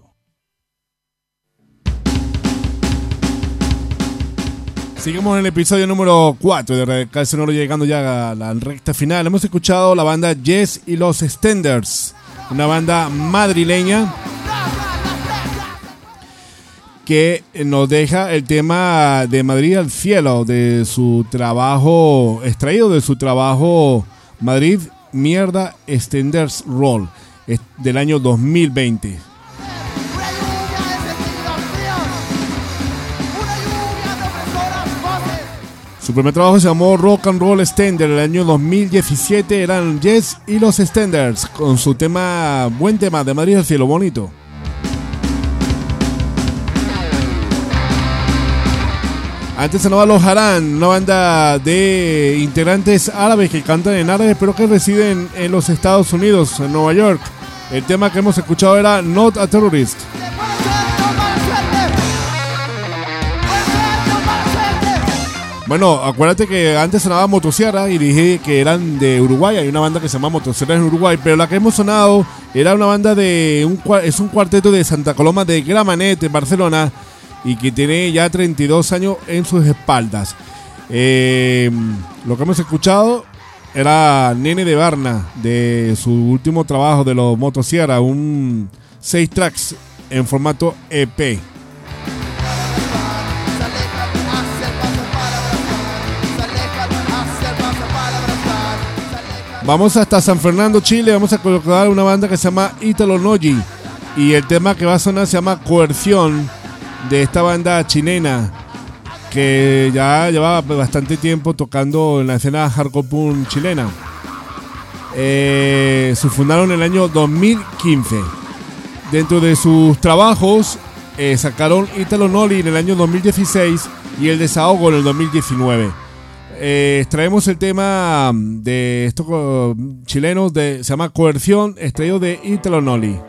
Seguimos en el episodio número cuatro de Radical Sonoro, llegando ya a la recta final. Hemos escuchado la banda Yes y los Extenders, una banda madrileña que nos deja el tema de Madrid al cielo, de su trabajo, extraído de su trabajo Madrid Mierda Extenders Roll, del año dos mil veinte. Su primer trabajo se llamó Rock and Roll Extender. En el año dos mil diecisiete eran Yes y los Extenders con su tema, buen tema, de Madrid al cielo, bonito. Antes sonaba Los Harán, una banda de integrantes árabes que cantan en árabe pero que residen en los Estados Unidos, en Nueva York. El tema que hemos escuchado era Not a Terrorist. Bueno, acuérdate que antes sonaba Motosierra y dije que eran de Uruguay. Hay una banda que se llama Motosierra en Uruguay, pero la que hemos sonado era una banda de un, es un cuarteto de Santa Coloma de Gramenet, en Barcelona, y que tiene ya treinta y dos años en sus espaldas. Eh, lo que hemos escuchado era Nene de Barna, de su último trabajo de los Motosierra, un seis tracks en formato E P. Vamos hasta San Fernando, Chile. Vamos a colocar una banda que se llama Italo Noji, y el tema que va a sonar se llama Coerción, de esta banda chilena que ya llevaba bastante tiempo tocando en la escena hardcore punk chilena. Eh, se fundaron en el año dos mil quince. Dentro de sus trabajos eh, sacaron Italo Noji en el año dos mil dieciséis y El Desahogo en el dos mil diecinueve. Eh, extraemos el tema de estos uh, chilenos, de, se llama Coerción, extraído de Italo Noji.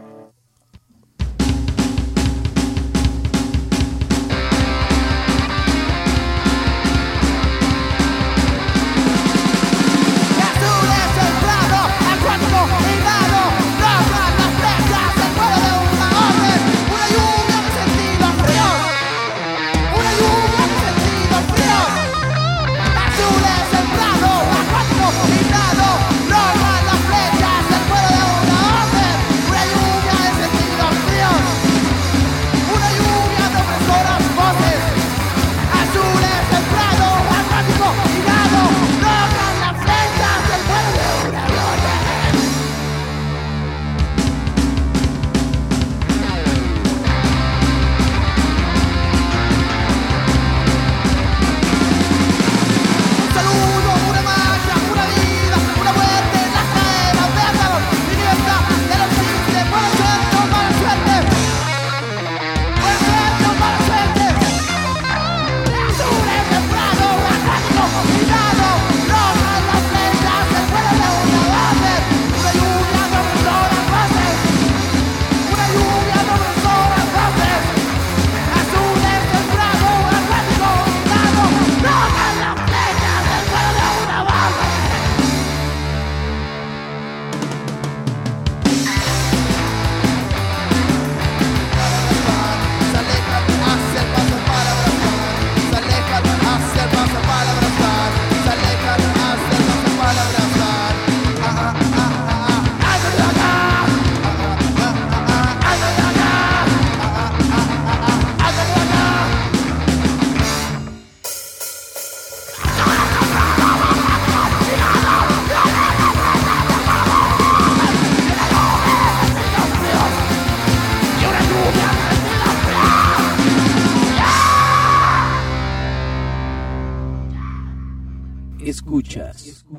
Escuchas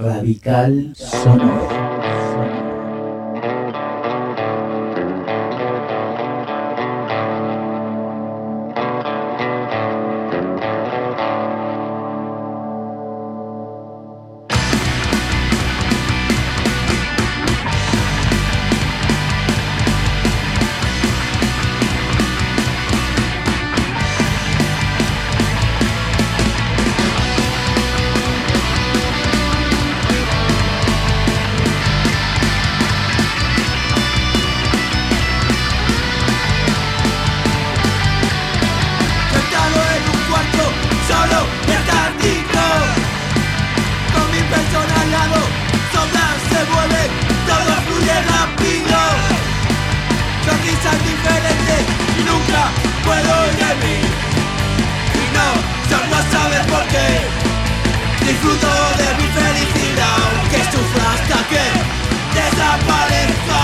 Radical Sonoro. puedo ir de mí. Y no, solo sabes por qué. Disfruto de mi felicidad, aunque sufra hasta que desaparezca.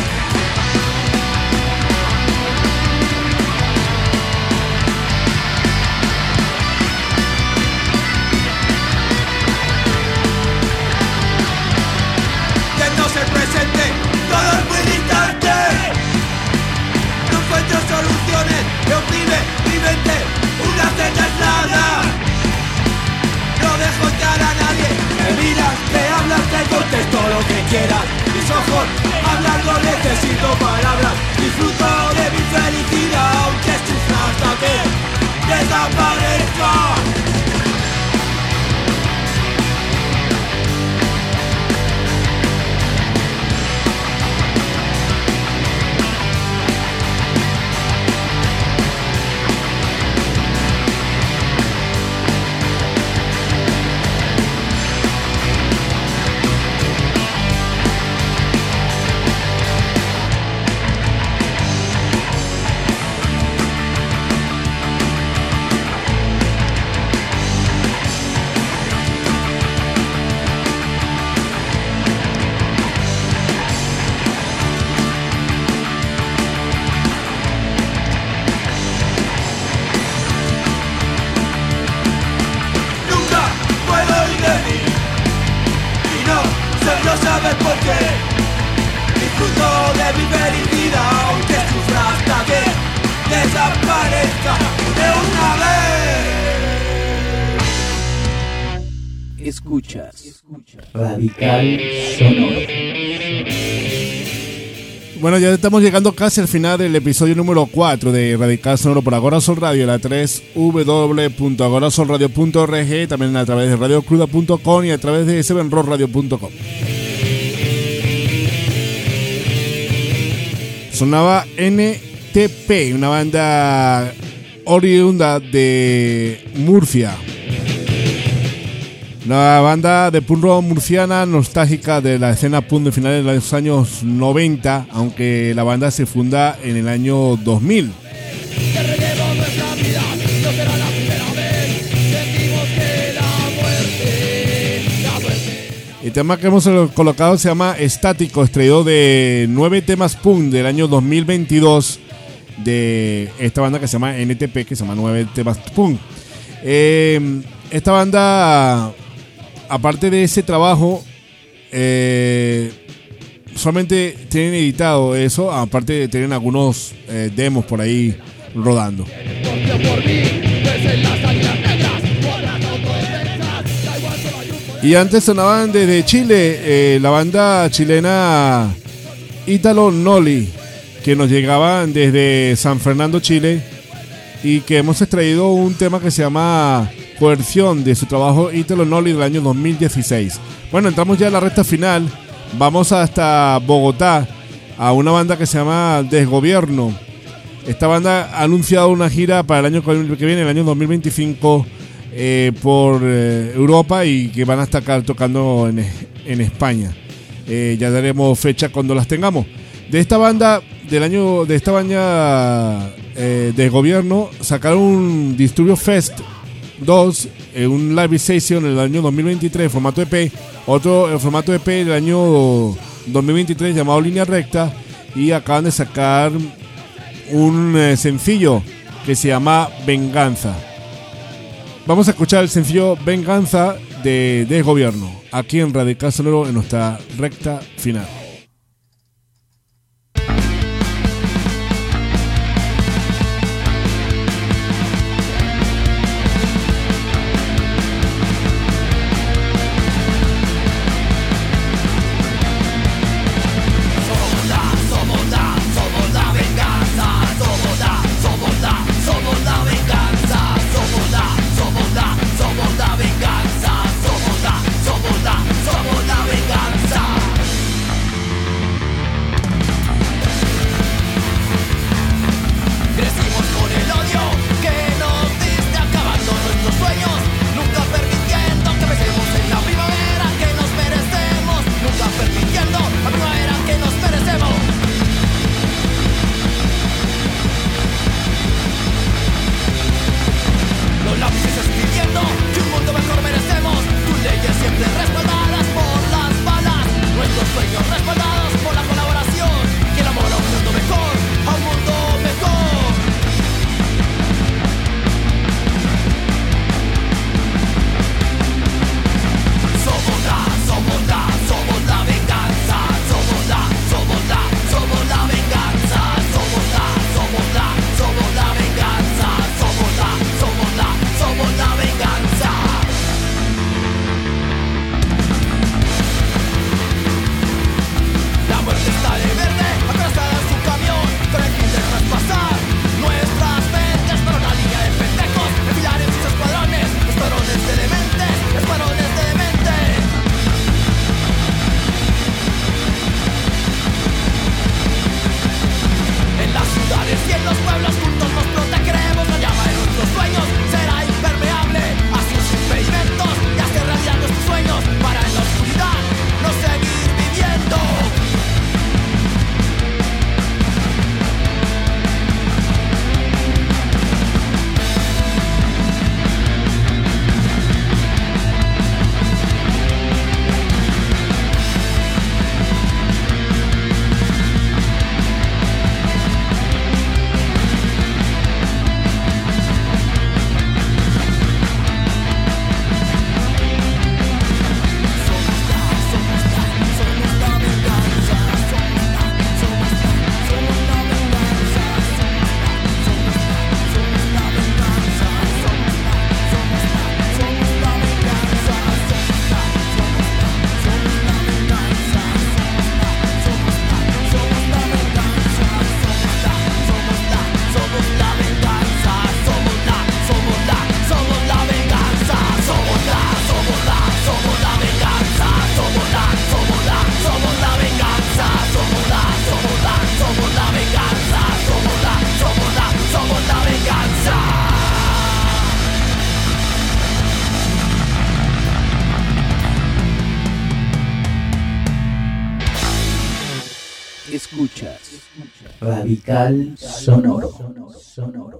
El presente, todo es muy distante. No encuentro soluciones, me oprime mi mente una cena aislada. No dejo entrar a nadie, me miras, me hablas, te contesto lo que quieras. Mis ojos hablan, no necesito palabras. Disfruto de mi felicidad, aunque sufra hasta que desaparezca. ¿Sabes por qué? Disfruto de mi felicidad, aunque sufra hasta que desaparezca de una vez. Escuchas Radical Sonoro. Bueno, ya estamos llegando casi al final del episodio número cuatro de Radical Sonoro por Agora Sol Radio, la tres w w w punto agora sol radio punto org, también a través de radio cruda punto com y a través de seven rock radio punto com. Sonaba N T P, una banda oriunda de Murcia. Una banda de punk rock murciana nostálgica de la escena punk de finales de los años noventa, aunque la banda se funda en el año dos mil. El tema que hemos colocado se llama Estático, extraído de nueve temas punk del año dos mil veintidós de esta banda que se llama N T P, que se llama nueve temas punk. Eh, esta banda, aparte de ese trabajo, eh, solamente tienen editado eso, aparte tienen algunos eh, demos por ahí rodando. Y antes sonaban desde Chile, eh, la banda chilena Italo Noli, que nos llegaban desde San Fernando, Chile, y que hemos extraído un tema que se llama Coerción de su trabajo Italo Noli del año dos mil dieciséis. Bueno, entramos ya a la recta final, vamos hasta Bogotá, a una banda que se llama Desgobierno. Esta banda ha anunciado una gira para el año que viene, el año dos mil veinticinco, Eh, por eh, Europa, y que van a estar acá tocando en, en España. Eh, ya daremos fecha cuando las tengamos. De esta banda, del año de esta banda eh, de gobierno, sacaron un Disturbio Fest dos, eh, un live session en el año dos mil veintitrés en formato E P, otro en formato E P del año dos mil veintitrés llamado Línea Recta, y acaban de sacar un eh, sencillo que se llama Venganza. Vamos a escuchar el sencillo Venganza de Desgobierno, aquí en Radical Sonoro, en nuestra recta final. Escuchas Radical Sonoro. Sonoro.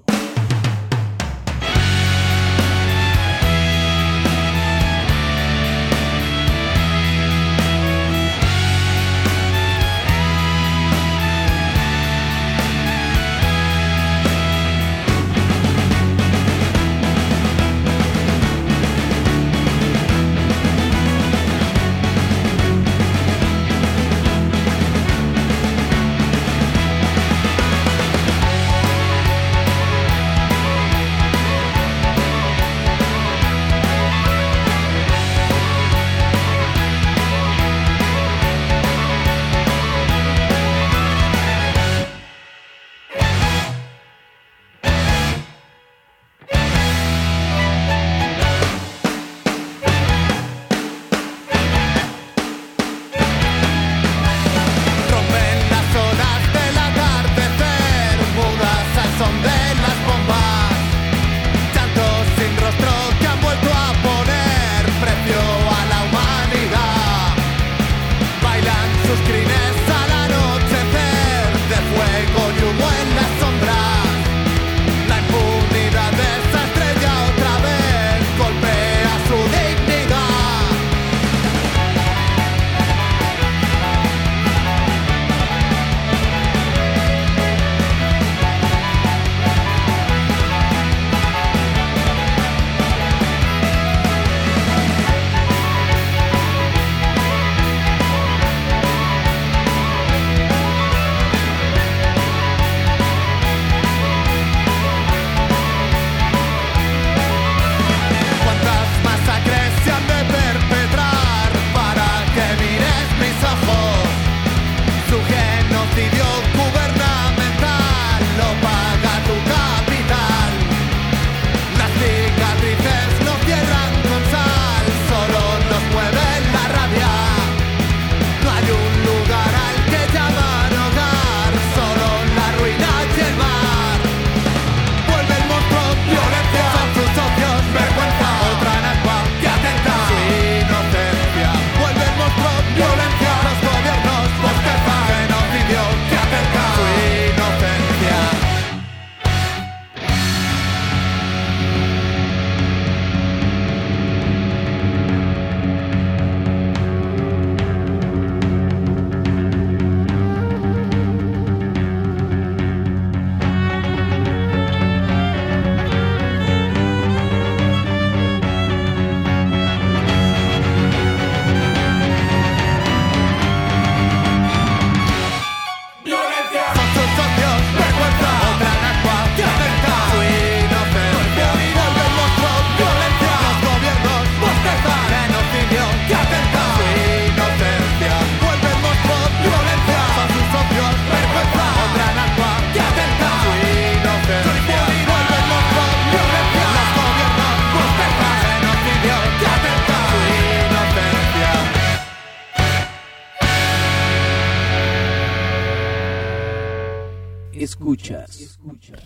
Escuchas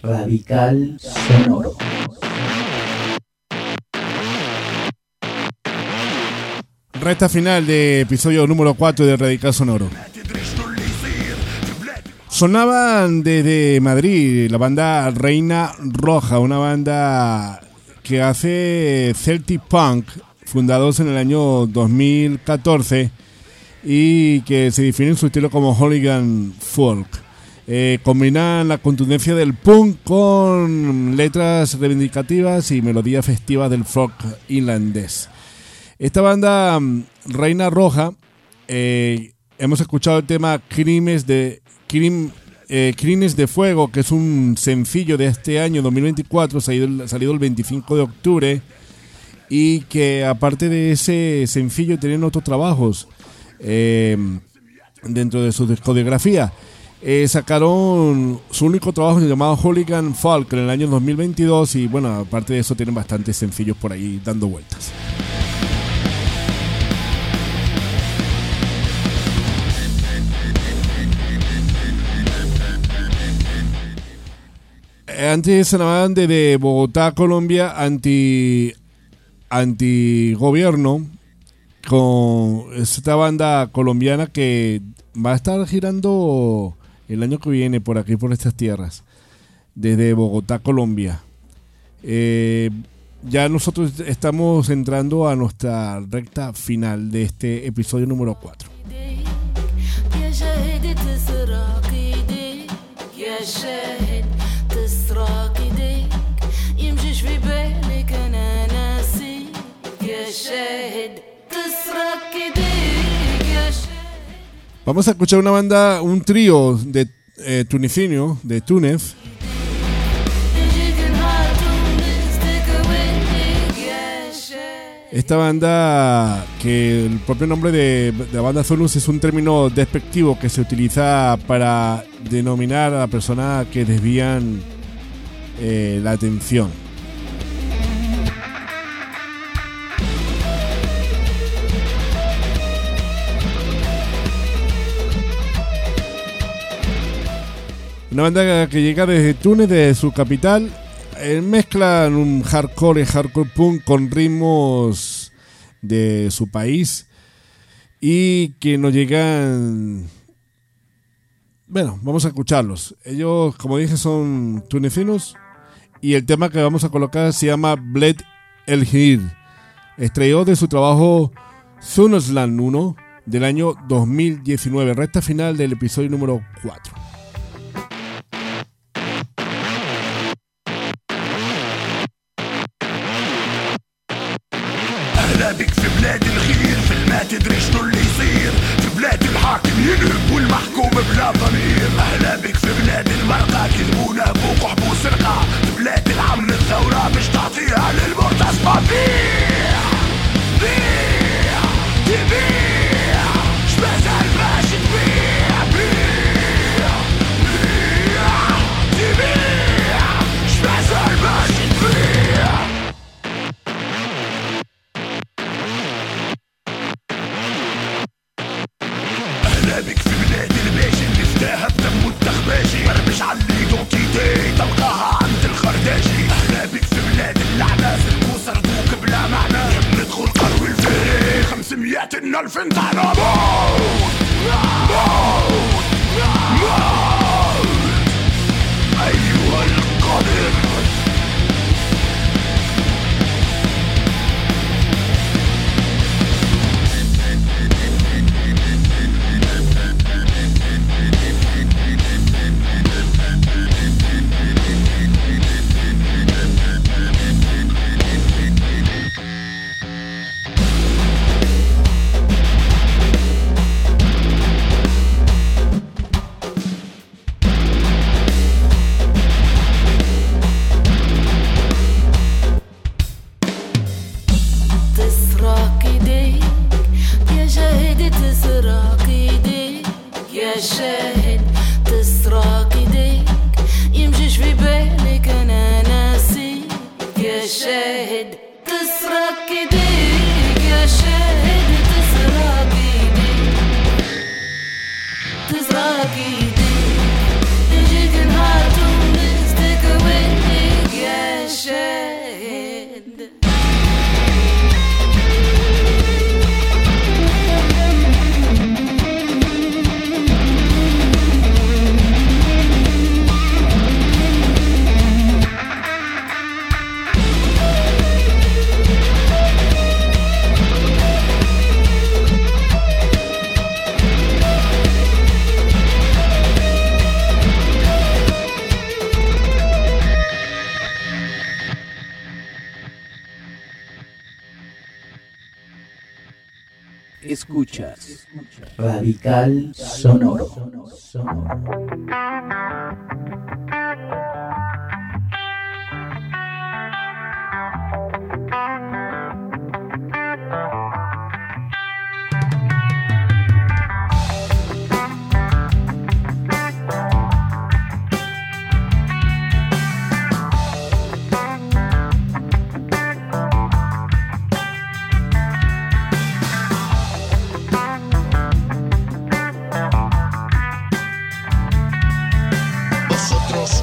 Radical Sonoro. Recta final de episodio número cuatro de Radical Sonoro. Sonaban desde Madrid la banda Reina Roja, una banda que hace Celtic Punk, fundados en el año dos mil catorce y que se define en su estilo como hooligan folk. Eh, combinan la contundencia del punk con letras reivindicativas y melodías festivas del folk irlandés. Esta banda Reina Roja, eh, hemos escuchado el tema Crímenes de, Crim, eh, Crímenes de Fuego, que es un sencillo de este año dos mil veinticuatro, salido, salido el veinticinco de octubre, y que aparte de ese sencillo tienen otros trabajos eh, dentro de su discografía. Eh, sacaron su único trabajo llamado Hooligan Folk en el año dos mil veintidós y bueno, aparte de eso tienen bastantes sencillos por ahí dando vueltas. Antes sonaban de Bogotá, Colombia, anti anti gobierno, con esta banda colombiana que va a estar girando el año que viene por aquí, por estas tierras, desde Bogotá, Colombia. Eh, ya nosotros estamos entrando a nuestra recta final de este episodio número cuatro. Vamos a escuchar una banda, un trío de eh, tunecino, de Túnez. Esta banda, que el propio nombre de, de la banda Zulus es un término despectivo que se utiliza para denominar a la persona que desvían eh, la atención. Una banda que llega desde Túnez, desde su capital. Eh, mezclan un hardcore y hardcore punk con ritmos de su país y que nos llegan. Bueno, vamos a escucharlos. Ellos, como dije, son tunecinos y el tema que vamos a colocar se llama Bled El Hir, extraído de su trabajo Sunuslan uno del año dos mil diecinueve, recta final del episodio número cuatro. بك في بلاد الخير، في الما تدري شنو اللي يصير، في بلاد الحاكم ينهب والمحكوم بلا ضمير. اهلا بك في بلاد المرقى كذبونا بوق وحبو سرقة، في بلاد العمل الثورة باش تعطيها للمرتصفى. بيع بيع تبيع شمازال باش تبيع، بيع بيع تبيع شمازال باش تبيع. بك في بلاد الباشي اللي فداها بدم التخباشي، بربش على ليدونتيتي تلقاها عند الخرداشي. اهلا بك في بلاد اللعنة، في الكوسر دوك بلا معنى، ندخل قروي الفيري خمسمية الف نتاع موت موت موت. ايها القادر شاهد تسرق ايديك يمشيش في بالك انا ناسي. يا شاهد تسرق ايديك، يا شاهد تسرق ايديك تسرق ايديك يجيك نهار تونس تكوينك. يا شاهد Escuchas Radical Sonoro. Nosotros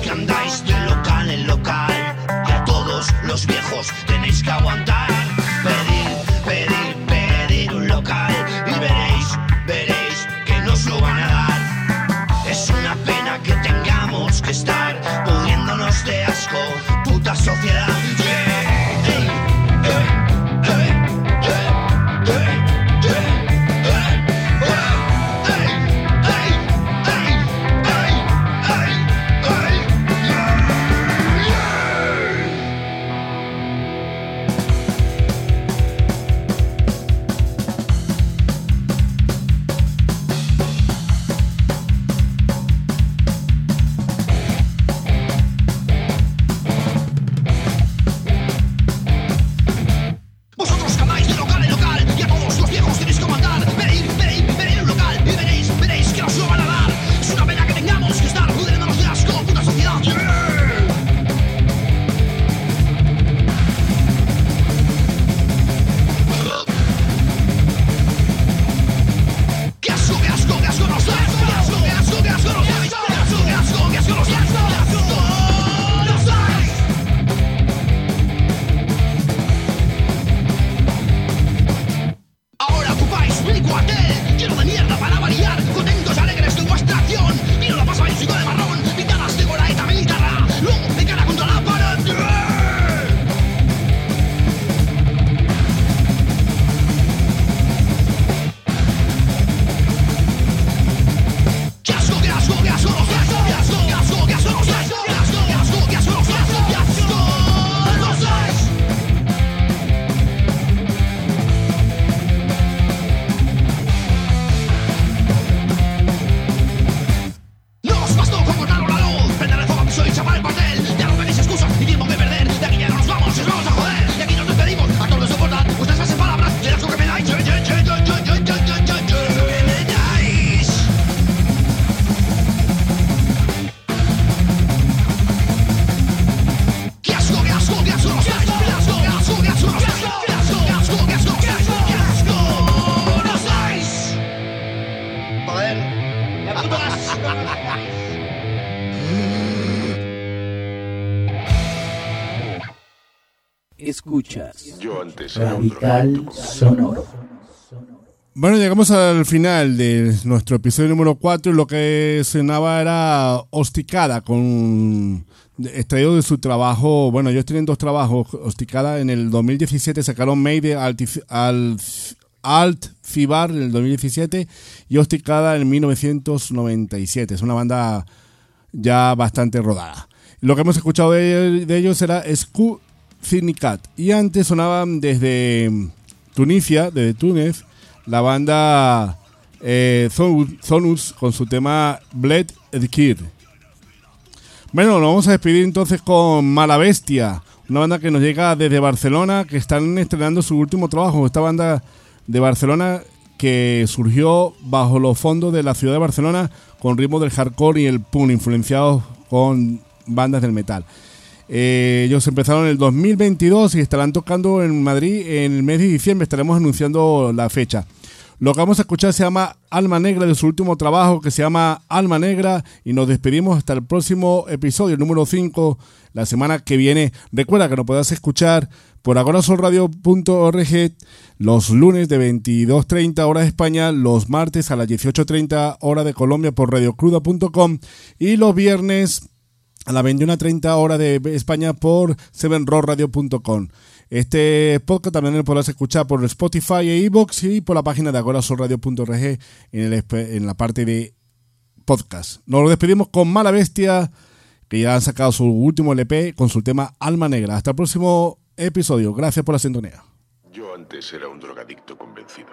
Escuchas Yo antes era un Radical drogadicto. Sonoro. Bueno, llegamos al final de nuestro episodio número cuatro y lo que sonaba era Osticada, con extraído de su trabajo. Bueno, ellos tienen dos trabajos. Osticada en el dos mil diecisiete sacaron Made al, al Alt Fibar en el dos mil diecisiete y Osticada en mil novecientos noventa y siete. Es una banda ya bastante rodada. Lo que hemos escuchado de, de ellos era Sku Signicat, y antes sonaban desde Tunisia, desde Túnez, la banda eh, Zonus con su tema Bled Edkir. Bueno, nos vamos a despedir entonces con Mala Bestia, una banda que nos llega desde Barcelona, que están estrenando su último trabajo. Esta banda de Barcelona que surgió bajo los fondos de la ciudad de Barcelona con ritmo del hardcore y el punk, influenciados con bandas del metal. Eh, ellos empezaron en el dos mil veintidós y estarán tocando en Madrid en el mes de diciembre. Estaremos anunciando la fecha. Lo que vamos a escuchar se llama Alma Negra, de su último trabajo que se llama Alma Negra, y nos despedimos hasta el próximo episodio, número cinco, la semana que viene. Recuerda que nos podrás escuchar por agorasolradio punto org los lunes de veintidós treinta hora de España, los martes a las dieciocho treinta hora de Colombia por radiocruda punto com y los viernes a las veintiuna treinta hora de España por seven rock radio punto com. Este podcast también lo podrás escuchar por Spotify e iVoox y por la página de agorasolradio punto org en, el, en la parte de podcast. Nos despedimos con Mala Bestia, que ya han sacado su último L P con su tema Alma Negra. Hasta el próximo episodio. Gracias por la sintonía. Yo antes era un drogadicto convencido.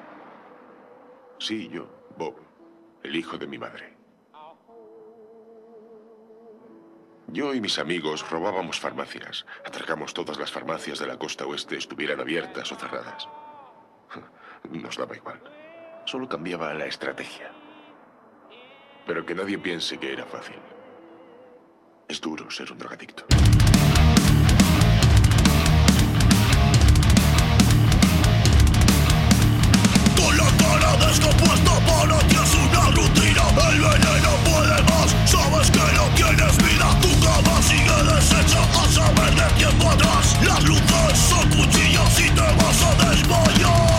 Sí, yo, Bob, el hijo de mi madre. Yo y mis amigos robábamos farmacias. Atracamos todas las farmacias de la costa oeste, estuvieran abiertas o cerradas. Nos daba igual. Solo cambiaba la estrategia. Pero que nadie piense que era fácil. Es duro ser un drogadicto. Con la cara descompuesta para ti es una rutina. El veneno puede más, sabes que no tienes vida. Tu cama sigue deshecha a saber de quién podrás. Las luces son cuchillos y te vas a desmayar.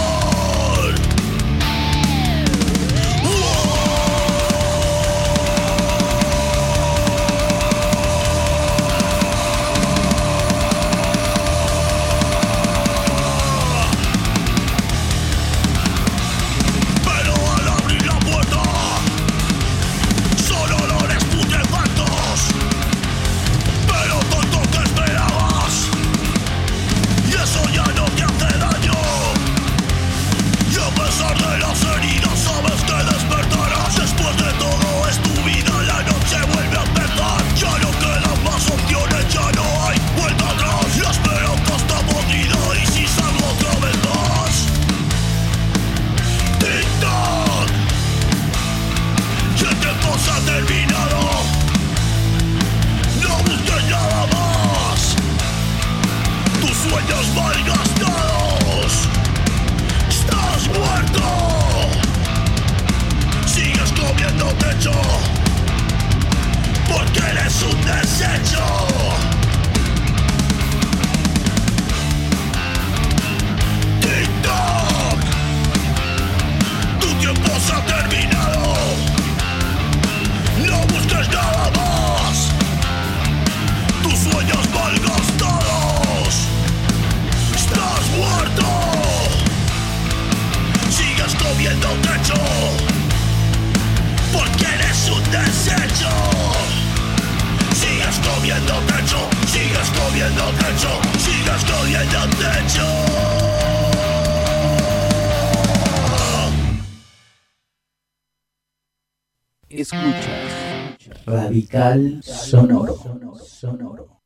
Escuchas Radical Sonoro.